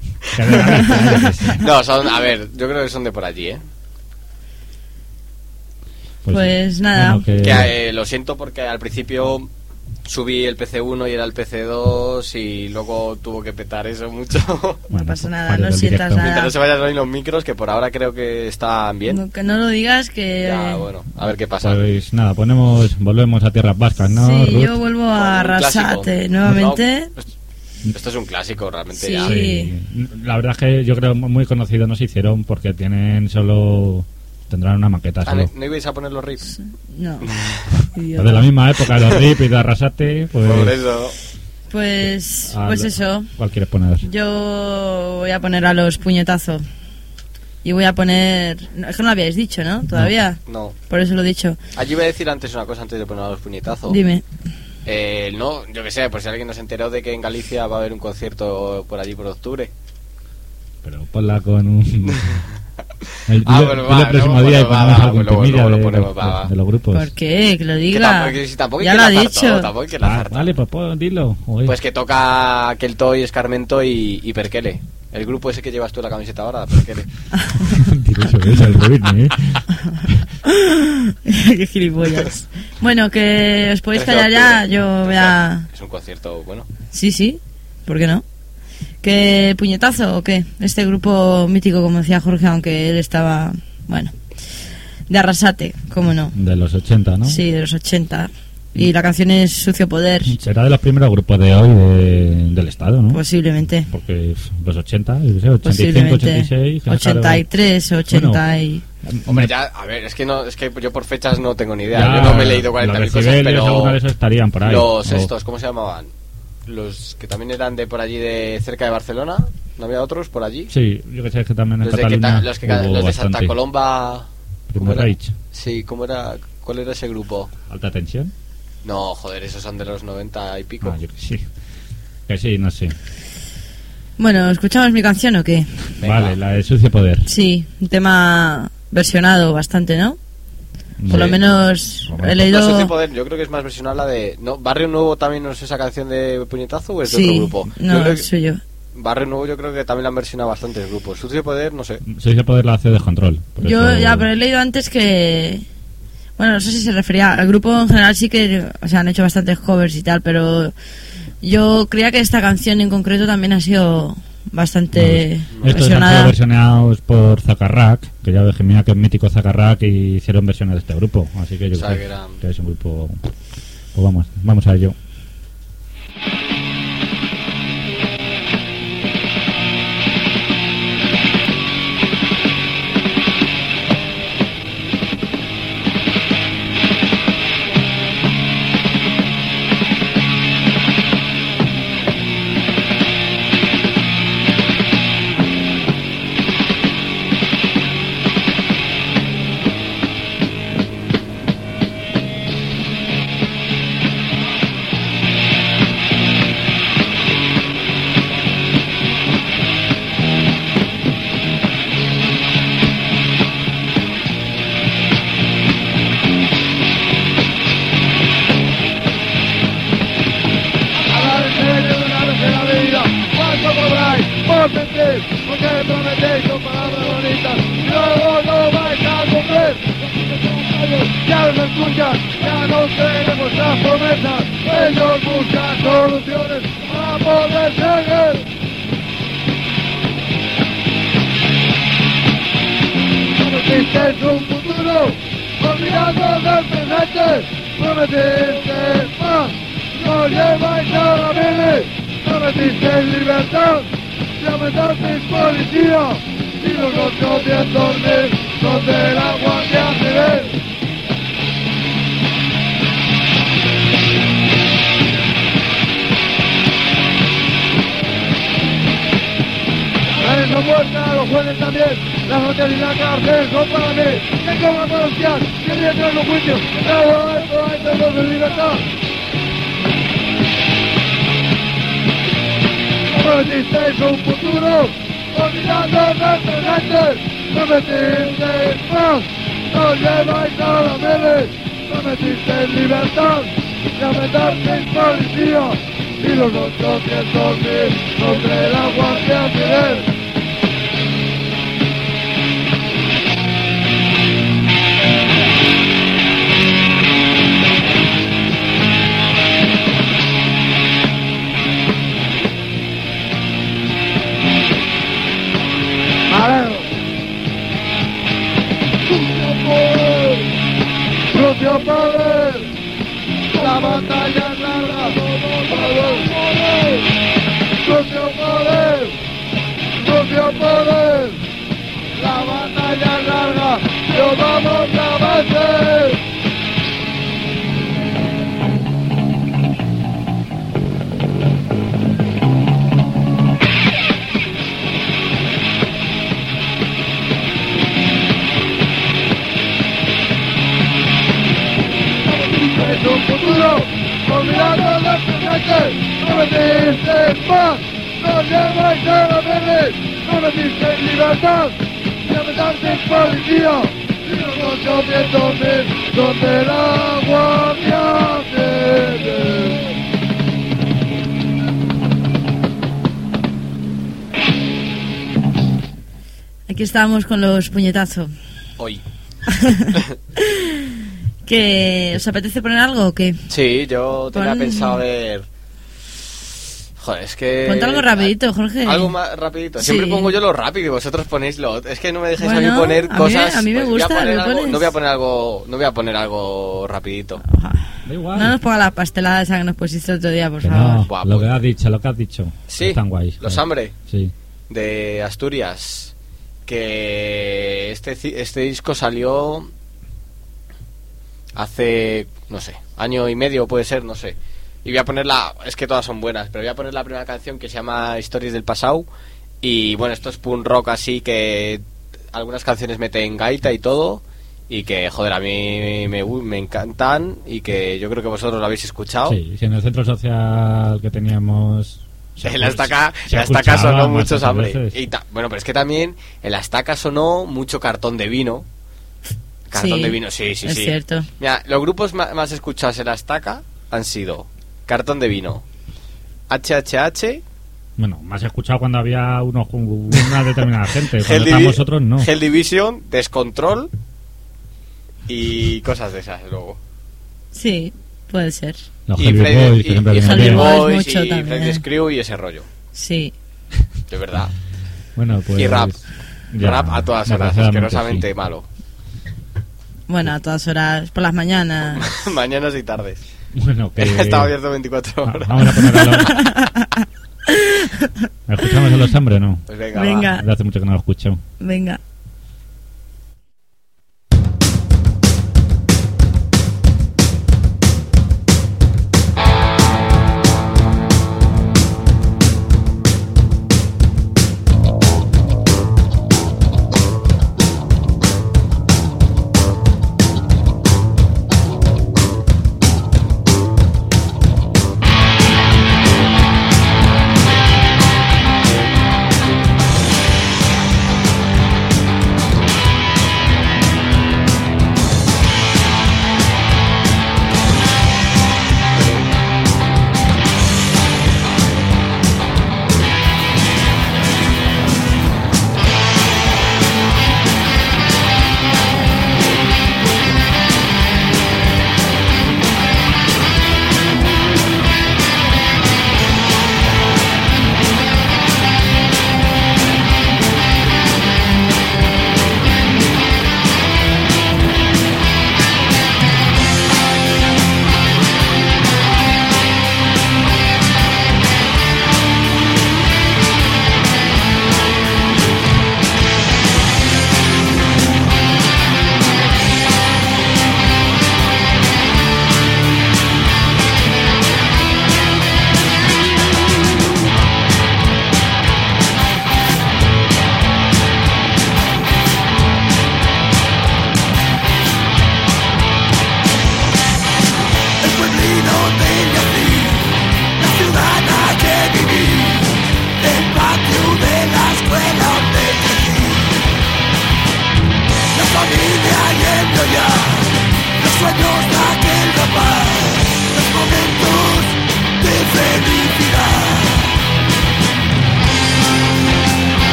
No, son, a ver, yo creo que son de por allí, ¿eh? Pues nada. Bueno, que lo siento porque al principio subí el PC1 y era el PC2 y luego tuvo que petar eso mucho. No pasa nada, no sientas nada. Mientras no se vayan a oír los micros, que por ahora creo que están bien. No, que no lo digas, que... Ya, bueno, a ver qué pasa. Pues nada, volvemos a tierras vascas, ¿no? Sí, Ruth? yo vuelvo a Arrasate nuevamente. No, esto es un clásico, realmente. Sí. Ya. Sí. La verdad es que yo creo muy conocido no se hicieron porque tendrán una maqueta solo. ¿No ibais a poner los riffs? No. Pues de la misma época, los riffs y de Arrasate, pues... Por eso. Pues eso. ¿Cuál quieres poner? Yo voy a poner a los puñetazos. Y voy a poner... Es que no lo habíais dicho, ¿no? ¿Todavía? No. Por eso lo he dicho. Allí iba a decir antes una cosa antes de poner a los puñetazos. Dime. No, yo que sé, por si alguien nos enteró de que en Galicia va a haber un concierto por allí por octubre. Pero ponla con un... El próximo día y ponemos algún temilla de los grupos. ¿Por qué? Que lo diga. Ya lo ha dicho. Vale, pues dilo. Oye. Pues que toca Keltoy, Escarmento y Perkele. El grupo ese que llevas tú la camiseta ahora, Perkele. Eso, el Rubin, ¿eh? Qué gilipollas. Bueno, que os podéis callar ya. Yo voy a... Es un concierto bueno. Sí. ¿Por qué no? ¿Qué puñetazo o qué? Este grupo mítico, como decía Jorge, aunque él estaba, bueno, de Arrasate, ¿cómo no? De los 80, ¿no? Sí, de los 80. Y la canción es Sucio Poder. Será de los primeros grupos de hoy del Estado, ¿no? Posiblemente. Porque los 80, yo sé, 85, 86... 83, 80 bueno, y... Hombre, ya, a ver, es que yo por fechas no tengo ni idea. Yo no me he leído 40.000 cosas, pero... algunos de esos estarían por ahí. Estos, ¿cómo se llamaban? los que también eran de por allí, de cerca de Barcelona. ¿No había otros por allí? Sí, yo que sé que también en Los Cataluña los de hubo Santa bastante. Colomba. Primer Reich. Sí, ¿cómo era? ¿Cuál era ese grupo? Alta tensión. No, joder, esos son de los 90 y pico. Yo que sí. Que sí, no sé. Bueno, ¿escuchamos mi canción o qué? Venga. Vale, la de Sucio Poder. Sí, un tema versionado bastante, ¿no? Por lo Sí. menos he No leído... sé si poder, yo creo que es más versional la de... ¿No? ¿Barrio Nuevo también no es esa canción de Puñetazo o es de Sí, otro grupo? Yo no, creo es suyo. Barrio Nuevo yo creo que también la han versionado bastantes grupos. Sucio Poder, no sé. Sucio Poder la hace Descontrol. Por Yo eso- ya, pero he leído antes que... Bueno, no sé si se refería al grupo en general, sí que, o sea, han hecho bastantes covers y tal, pero yo creía que esta canción en concreto también ha sido bastante Estos han sido versionada. versionados por Zacarrac, que ya dije, mira que es mítico Zacarrac, y hicieron versiones de este grupo. Así que yo O sea, creo que eran- que es un grupo... Pues vamos a ello. Hablar en serio de una vez en la vida. ¿Cuánto cobráis por mentir? Porque prometéis con palabras bonitas y luego no vais a cumplir. Ya los escuchan, ya no creen en vuestras promesas. Ellos buscan soluciones para poder seguir. Prometisteis un futuro, olvidando del presente. Prometisteis más, no lleváis a la mili. Prometisteis libertad, y aumentasteis policía. Y los 800.000 son de la Guardia Civil. La son muerta, los jueces también. Las hoteles y la cárcel son para mí. Que coma para hostiar, que día tras los juicios. Todo esto hay todos de libertad. Prometisteis un futuro, olvidando del presente. Prometisteis más, no lleváis a la mele. Prometisteis libertad, y aumentasteis policía. Y los 800.000 son de la Guardia Civil. Mareo. Propio poder, la batalla es larga, propio poder, la batalla es larga, pero vamos a vencer. Es un futuro, olvidando del presente. No metiste más, no lleváis a la verde. No metiste libertad, y aumentaste policía. Y los 800.000 son de la Guardia Civil. Aquí estábamos con los puñetazos. Hoy. ¿Que os apetece poner algo o qué? Sí, yo tenía Pon- pensado ver... Joder, es que... Ponte algo rapidito, Jorge. Algo más rapidito. Sí. Siempre pongo yo lo rápido y vosotros ponéis lo... Es que no me dejáis Bueno, a mí poner a mí- cosas... a mí me pues voy a gusta, poner me algo- pones. no voy a poner algo rapidito. Da igual. No nos ponga la pastelada esa que nos pusiste otro día, por Que favor. no, Buah, lo pues- que has dicho. Sí, Están guays. Los Hambre, Sí. de Asturias. Que este disco salió hace, no sé, año y medio puede ser, no sé. y voy a ponerla, es que todas son buenas, pero voy a poner la primera canción que se llama Historias del Pasado. Y bueno, esto es punk rock así que algunas canciones meten gaita y todo. Y que, joder, a mí me encantan y que yo creo que vosotros lo habéis escuchado. Sí, si en el centro social que teníamos... En la estaca sonó mucho hambre. Bueno, pero es que también en la estaca sonó mucho Cartón de Vino. Cartón de Vino, sí. Es cierto. Mira, los grupos más escuchados en la estaca han sido Cartón de Vino, HHH... Bueno, más escuchado cuando había una determinada gente. Cuando estábamos otros, no. Hell Division, Descontrol y cosas de esas, luego. Sí, puede ser. Los Heavy Boys, que siempre vienen bien. Boys mucho y también. Fred Crew y ese rollo. Sí. De verdad. Bueno, pues... Y rap. Ya, Rap a todas horas, asquerosamente malo. Bueno, a todas horas, por las mañanas. Mañanas y tardes. Bueno, que... Estaba abierto 24 horas. Vamos a ponerlo. ¿Escuchamos a Los Hambre o no? Pues venga. Venga. Hace mucho que no lo escucho. Venga.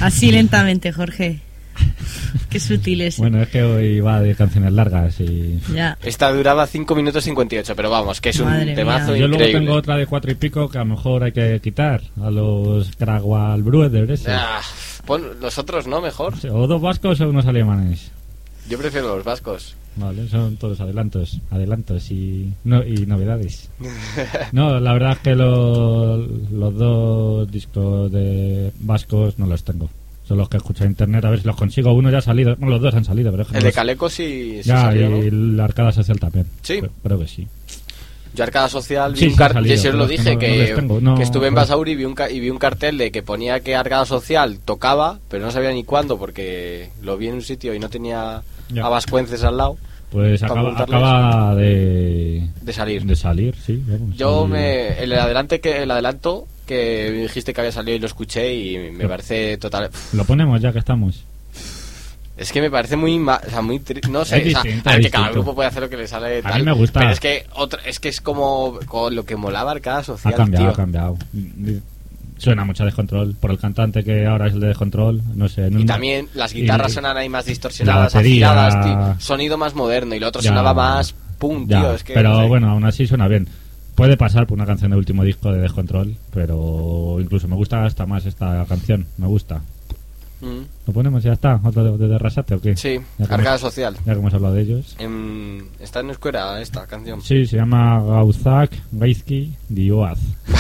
Así lentamente, Jorge. Qué sutil es. Bueno, es que hoy va de canciones largas y... Ya. Esta duraba 5 minutos 58, pero vamos, que es un Madre temazo mía. Yo increíble. luego tengo otra de 4 y pico que a lo mejor hay que quitar a los Kragual Brothers. Los otros no, mejor. O 2 vascos o unos alemanes. Yo prefiero los vascos. Vale, son todos adelantos y novedades. No, la verdad es que los 2 discos de vascos no los tengo. Son los que escucho en internet, a ver si los consigo. Uno ya ha salido, bueno, los 2 han salido, pero es que El no de los- Caleco sí ya, salió, ¿no? y la Arcada Social también. Sí. Creo que sí. Yo Arcada Social vi Sí, un sí ha cartel, salido, yo os lo pero es que dije, no les tengo, no, que estuve en pues- Basauri y vi un cartel de que ponía que Arcada Social tocaba, pero no sabía ni cuándo porque lo vi en un sitio y no tenía Ya. a Vascuences al lado Pues Para preguntarles. acaba de de salir. sí. Vamos, Yo y- el adelanto que dijiste que había salido y lo escuché y me parece total. Lo ponemos ya que estamos. Es que me parece muy no sé, Es distinto, a ver, es que cada distinto. grupo puede hacer lo que le sale A tal, mí me gusta. pero es que es como con lo que molaba Arcada Social, Ha cambiado, tío. ha cambiado. Suena mucho a Descontrol por el cantante que ahora es el de Descontrol, no sé. Y también las guitarras y- sonan ahí más distorsionadas, la batería- afiladas, tío. Sonido más moderno y lo otro Ya. sonaba más pum, Ya, tío. Es que, pero no sé. bueno, aún así suena bien. Puede pasar por una canción de último disco de Descontrol, pero incluso me gusta hasta más esta canción, me gusta. Mm. ¿Lo ponemos y ya está? ¿Otro de Rasate o qué? Sí, Ya que Arcada hemos- Social. Ya que hemos hablado de ellos. Está en euskera esta canción. Sí, se llama Gauzak Gaizki Dioaz.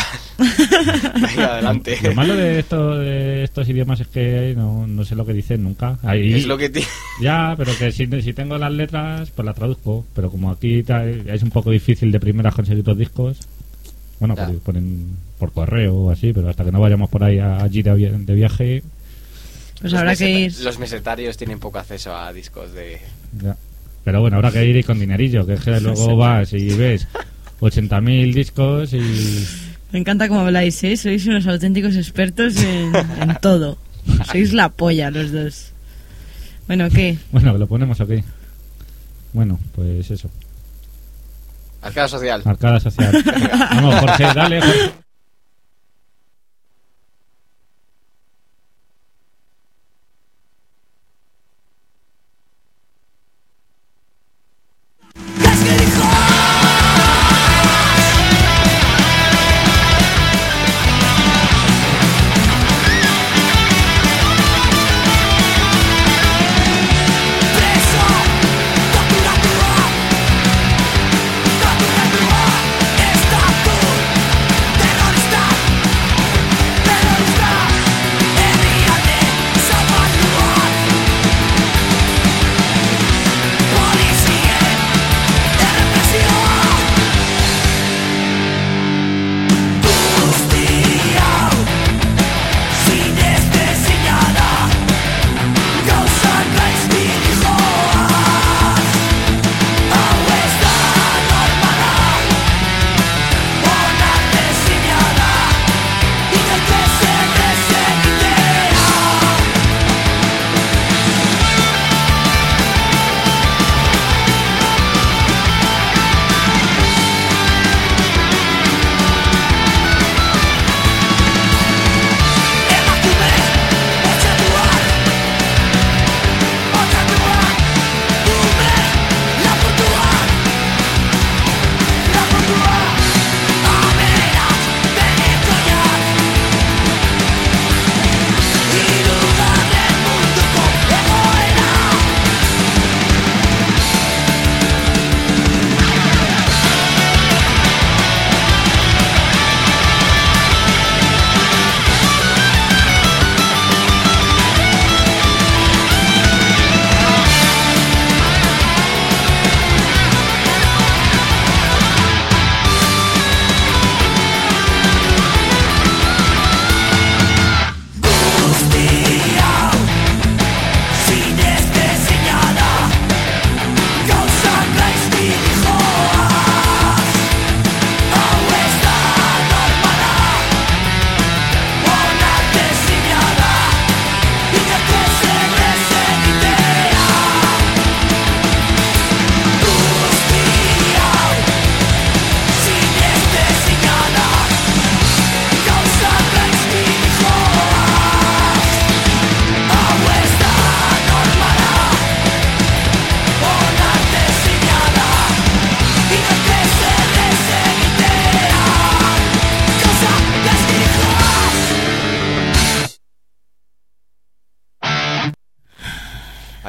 Venga, adelante. Lo malo de estos idiomas es que no sé lo que dicen nunca. Ahí, Es lo que Ya, pero que si tengo las letras, pues las traduzco. Pero como aquí es un poco difícil de primeras conseguir los discos, bueno, Ya. pues ponen por correo o así, pero hasta que no vayamos por ahí allí de viaje, Pues habrá que ir. Los mesetarios tienen poco acceso a discos de... ya. Pero bueno, habrá que ir con dinerillo, que es que luego vas y ves 80.000 discos y... Me encanta cómo habláis, ¿eh? Sois unos auténticos expertos en todo. Sois la polla los dos. Bueno, ¿qué? Bueno, ¿lo ponemos o qué? Bueno, pues eso. Arcada Social. Arcada Social. Vamos, Jorge, dale, Jorge. Preso, torturatua, estatu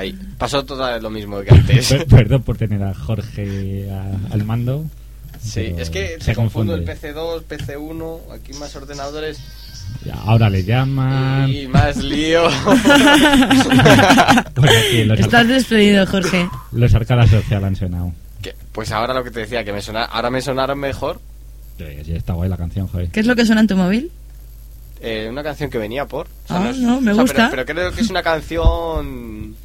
Ahí. Pasó todo lo mismo que antes. Perdón por tener a Jorge al mando. Sí, es que se confundo el PC2, PC1, aquí más ordenadores. Ahora le llaman. Y más lío. Bueno, aquí Estás despedido, Jorge. Los Arcada Social han sonado. Pues ahora lo que te decía, que ahora me sonaron mejor. Sí, está guay la canción, joder. ¿Qué es lo que suena en tu móvil? Una canción que venía por... no, me gusta. Pero creo que es una canción...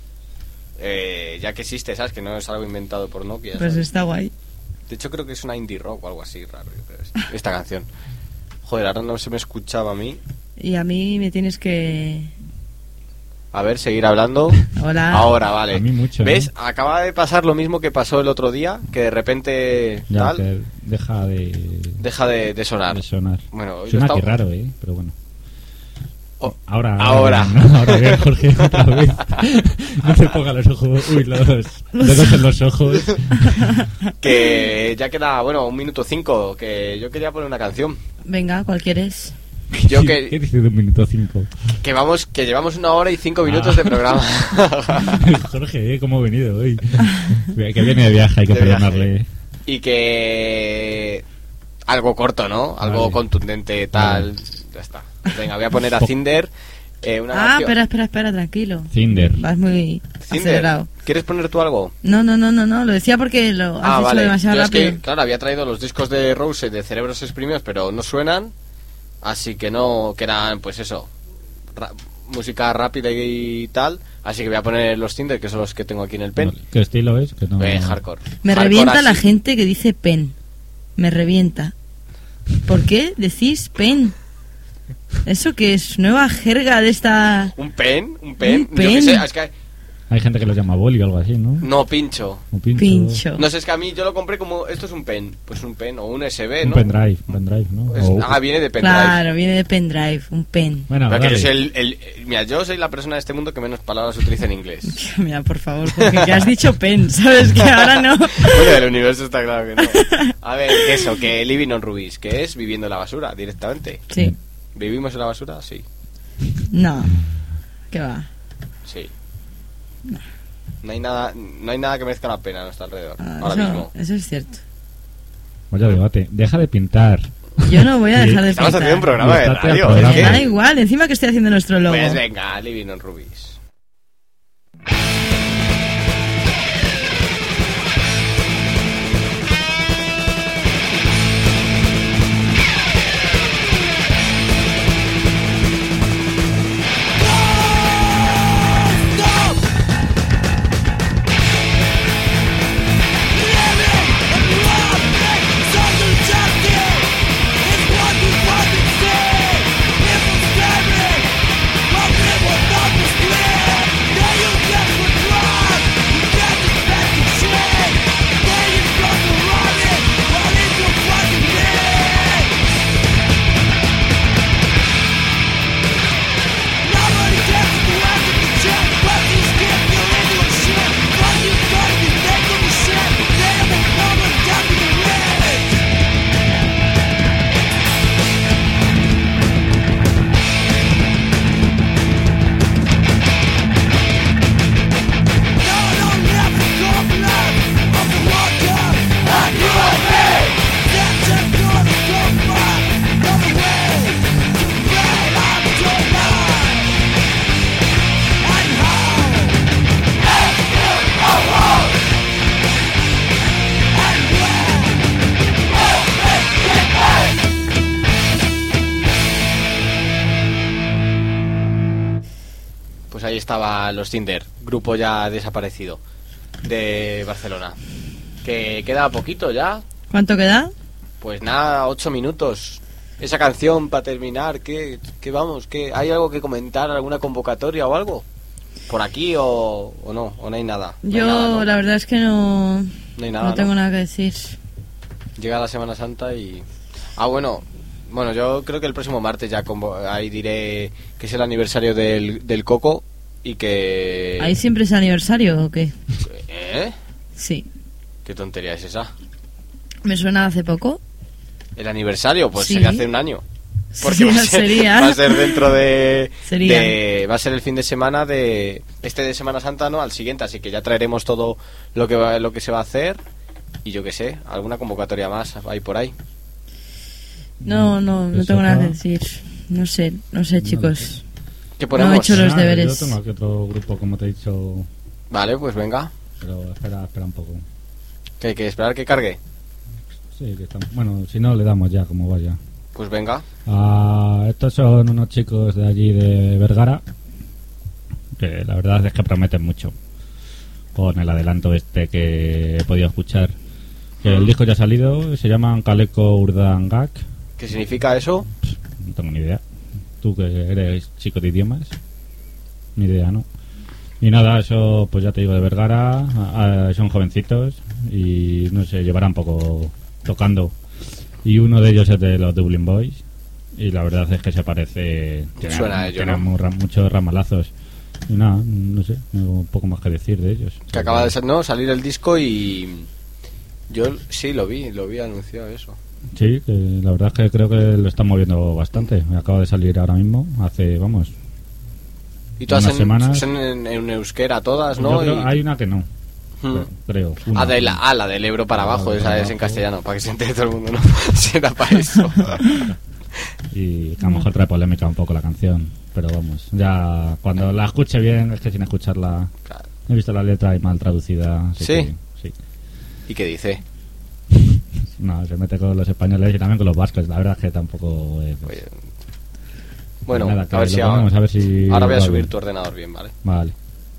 ya que existe, ¿sabes? Que no es algo inventado por Nokia. Pues ¿sabes? está guay. De hecho creo que es una indie rock o algo así raro. Esta canción. Joder, ahora no se me escuchaba a mí. Y a mí me tienes que... A ver, seguir hablando. Hola. Ahora, vale. A mí mucho, ¿Ves? ¿eh? Acaba de pasar lo mismo que pasó el otro día, que de repente Ya, tal, que deja de sonar. de sonar. Bueno, hoy Suena lo aquí estaba- raro, pero bueno. Oh, Ahora. ahora. Bien, Jorge, otra vez. No te pongas los ojos. Uy, los dedos en los ojos. Que ya queda, bueno, 1 minuto 5, que yo quería poner una canción. Venga, ¿cuál quieres? Yo ¿Qué dices de 1 minuto 5? Que llevamos 1 hora y 5 minutos de programa. Jorge, ¿cómo ha venido hoy? Que viene de viaje, hay que De viaje. perdonarle. Y que... Algo corto, ¿no? Algo Vale. contundente, tal. Vale. Ya está. Venga, voy a poner a Cinder. Una canción. Espera, tranquilo. Cinder. Vas muy Cinder, acelerado. ¿quieres poner tú algo? No, lo decía porque lo has dicho Vale. demasiado Yo es rápido. que, claro, había traído los discos de Rose de Cerebros Exprimidos, pero no suenan. Así que no, que eran, pues eso, música rápida y tal. Así que voy a poner los Cinder, que son los que tengo aquí en el pen. ¿Qué estilo es? Que no... Hardcore. Me Hardcore revienta la así. gente que dice pen. Me revienta. ¿Por qué decís pen? ¿Eso qué es? ¿Nueva jerga de esta...? ¿Un pen? Un Yo qué pen. sé, es que... Hay gente que lo llama boli o algo así, ¿no? No, pincho. Un pincho. Pincho. No sé, es que a mí yo lo compré como... Esto es un pen. Pues un pen o un USB, Un ¿no? pendrive, ¿no? Viene de pendrive. Claro, viene de pendrive, un pen. Bueno, Pero que yo dale. soy mira, yo soy la persona de este mundo que menos palabras utiliza en inglés. Mira, por favor, porque ya has dicho pen, ¿sabes? Que ahora no. Oye, del universo está claro que no. A ver, eso, que Living on Rubies, que es viviendo en la basura, directamente. Sí. ¿Vivimos en la basura? Sí. No. ¿Qué va? Sí. No hay nada que merezca la pena a nuestro alrededor, Ah, ahora mismo. eso es cierto. Vaya debate. Deja de pintar. Yo no voy a dejar de Estamos pintar. haciendo un programa de Estate al radio. programa. es que- Me da igual, encima que estoy haciendo nuestro logo. Pues venga, Living on Rubies. Pues ahí estaba los Cinder, grupo ya desaparecido de Barcelona. Que queda poquito ya. ¿Cuánto queda? Pues nada, 8 minutos. Esa canción para terminar, ¿qué vamos? ¿Qué, ¿hay algo que comentar? ¿Alguna convocatoria o algo? ¿Por aquí o no? ¿O no hay nada? No hay Yo nada, ¿no? la verdad es que no No hay nada, tengo ¿no? nada que decir. Llega la Semana Santa y... bueno, yo creo que el próximo martes ya ahí diré que es el aniversario del Coco y que... ¿Ahí siempre es aniversario o qué? ¿Eh? Sí. ¿Qué tontería es esa? ¿Me suena hace poco? ¿El aniversario? Pues Sí. sería hace un año. porque sería. va a ser dentro de, Sería. va a ser el fin de semana de Semana Santa, no, al siguiente, así que ya traeremos todo lo que se va a hacer y yo qué sé, alguna convocatoria más hay por ahí. No tengo nada que decir. No sé, chicos. ¿Qué ponemos? No he hecho los deberes. Yo tengo aquí otro grupo, como te he dicho, Vale, pues venga. pero espera un poco. ¿Que hay que esperar que cargue? Sí, que estamos. Bueno, si no, le damos ya, como vaya. Pues venga. Estos son unos chicos de allí de Vergara, que la verdad es que prometen mucho. Con el adelanto que he podido escuchar. Que el disco ya ha salido, se llaman Kaleko Urdangak. ¿Qué significa eso? No tengo ni idea. Tú que eres chico de idiomas. Ni idea, ¿no? Y nada, eso pues ya te digo, de Vergara. Son jovencitos y no sé, llevarán poco tocando. Y uno de ellos es de los Dublin Boys. Y la verdad es que se parece. Suena a ello, tiene ¿no? muchos ramalazos. Y nada, no sé, tengo un poco más que decir de ellos. Que acaba de salir el disco y yo sí lo vi anunciado eso. Sí, que la verdad es que creo que lo están moviendo bastante. Me acaba de salir ahora mismo, hace, vamos, y todas unas semanas. son en euskera todas, ¿no? Yo creo, hay una que no, creo. Una. La del Ebro para abajo, esa es en castellano, para que se entere todo el mundo, ¿no? Será para eso. Y que a lo mejor trae polémica un poco la canción, pero vamos, ya cuando la escuche bien, es que sin escucharla, Claro. he visto la letra y mal traducida. Así ¿Sí? que, sí. ¿Y qué dice? No, se mete con los españoles y también con los vascos, la verdad es que tampoco... Oye, bueno, nada, que a ver lo si ponemos, a ver si ahora voy a va subir bien. tu ordenador bien, ¿vale? Vale.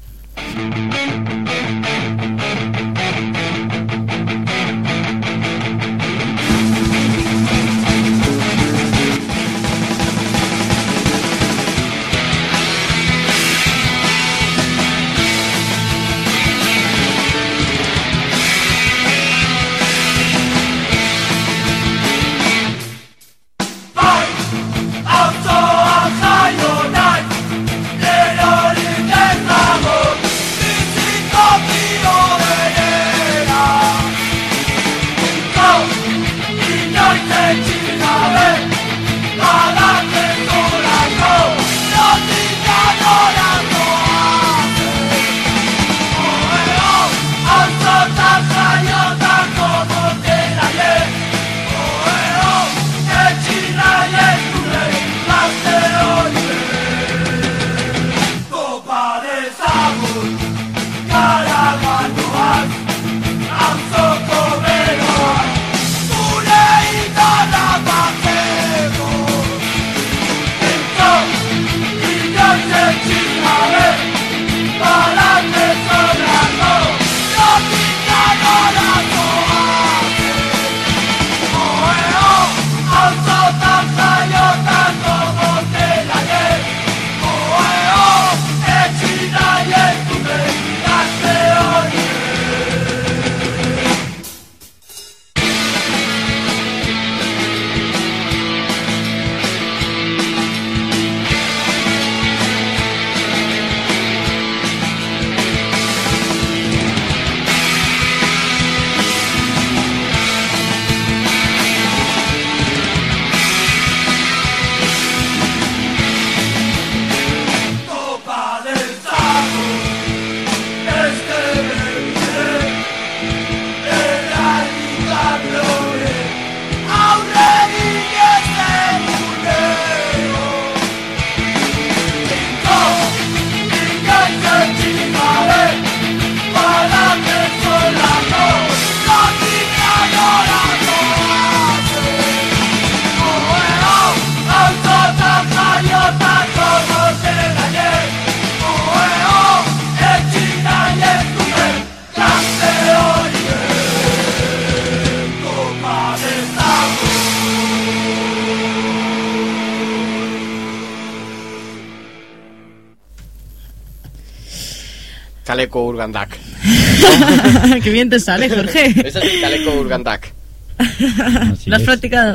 Kaleko Urgandak. Qué bien te sale, Jorge. Ese es el Kaleko Urgandak. Así ¿Lo has es. practicado?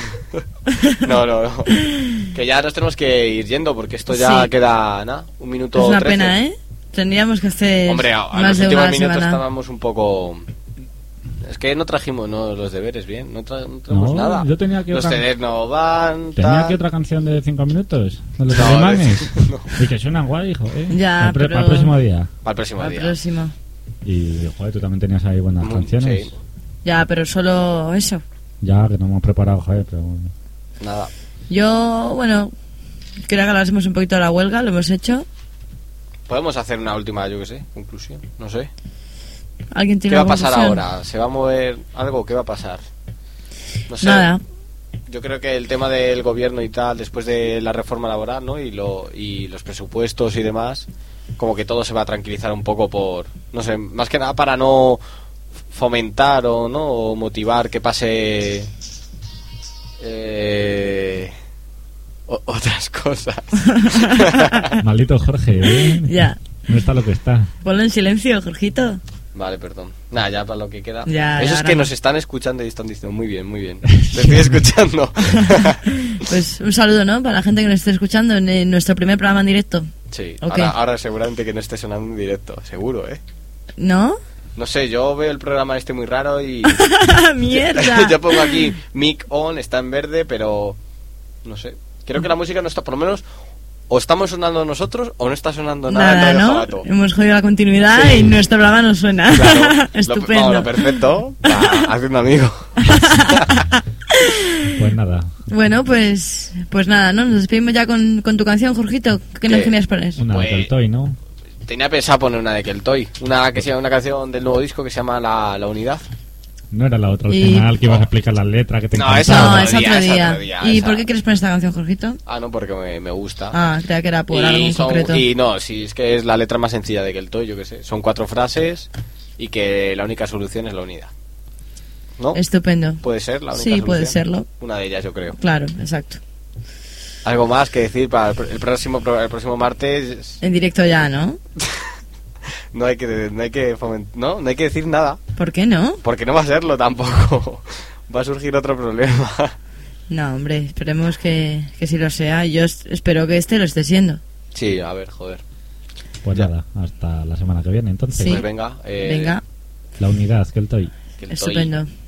No. Que ya nos tenemos que ir yendo porque esto ya Sí. queda, ¿no? Un minuto. Es una 13. pena, ¿eh? Tendríamos que hacer Hombre, a más los de últimos una minutos semana. estábamos un poco Es que no trajimos los deberes bien, no traemos No, nada. yo tenía que los otra- CDs no van. Tenía tal. aquí otra canción de 5 minutos de los No, alemanes. no. Y que suenan guay, joder. Ya, Para pero- el próximo día. Para el próximo Al día. próximo. Y, joder, tú también tenías ahí buenas canciones. Sí, Ya, pero solo eso. Ya, que no hemos preparado, joder, pero bueno. nada. Yo, bueno, quería que hablásemos un poquito de la huelga, lo hemos hecho. Podemos hacer una última, yo que sé, conclusión. No sé. ¿Alguien ¿Qué tiene va a alguna pasar conclusión? ahora? ¿Se va a mover algo? ¿Qué va a pasar? No sé. Nada. Yo creo que el tema del gobierno y tal, después de la reforma laboral, ¿no? Y los presupuestos y demás, como que todo se va a tranquilizar un poco por, no sé, más que nada para no fomentar o no o motivar que pase otras cosas. Maldito Jorge, ¿eh? Ya. No está lo que está. Ponlo en silencio, Jorgito. Vale, perdón. Nada, ya para lo que queda. Ya, Eso es ahora que no. nos están escuchando y están diciendo muy bien, muy bien. Te estoy escuchando. Pues un saludo, ¿no? Para la gente que nos esté escuchando en nuestro primer programa en directo. Sí, Ok. ahora seguramente que no esté sonando en directo, seguro, ¿eh? ¿No? No sé, yo veo el programa este muy raro y ¡Mierda! yo pongo aquí mic on, está en verde, pero no sé. Creo que la música no está, por lo menos, o estamos sonando nosotros o no está sonando nada, Nada, en Radio ¿no? Jabato. Hemos jodido la continuidad Sí. y nuestro programa no suena. Claro, Estupendo. lo perfecto, haz un amigo. Pues nada, Bueno, pues nada, ¿no? Nos despedimos ya con tu canción, Jorgito. ¿Qué nos ¿Qué? querías poner? una Pues- del Toy, ¿no? Tenía pensado poner una de Keltoy, una que sea una canción del nuevo disco que se llama La Unidad. No era la otra Y- original que ibas a explicar las letras que te No, encantaba. esa No, otro es día, otro es día. otro día, ¿Y esa. por qué quieres poner esta canción, Jorgito? Ah, no, porque me gusta. Ah, creía que era por algo en concreto. Y no, sí, es que es la letra más sencilla de Keltoy, yo que sé. Son 4 frases y que la única solución es la unidad. ¿No? Estupendo. ¿Puede ser la única Sí, solución? puede serlo. Una de ellas, yo creo. Claro, exacto. Algo más que decir para el próximo martes. En directo ya, ¿no? No hay que no hay que decir nada, ¿Por qué no? porque no va a serlo tampoco. Va a surgir otro problema. No, hombre, esperemos que sí lo sea. Yo espero que este lo esté siendo. Sí, a ver, joder. Pues Ya. nada, hasta la semana que viene, entonces. Sí. Pues venga, Venga, La unidad, que el Toy. Keltoy. estupendo.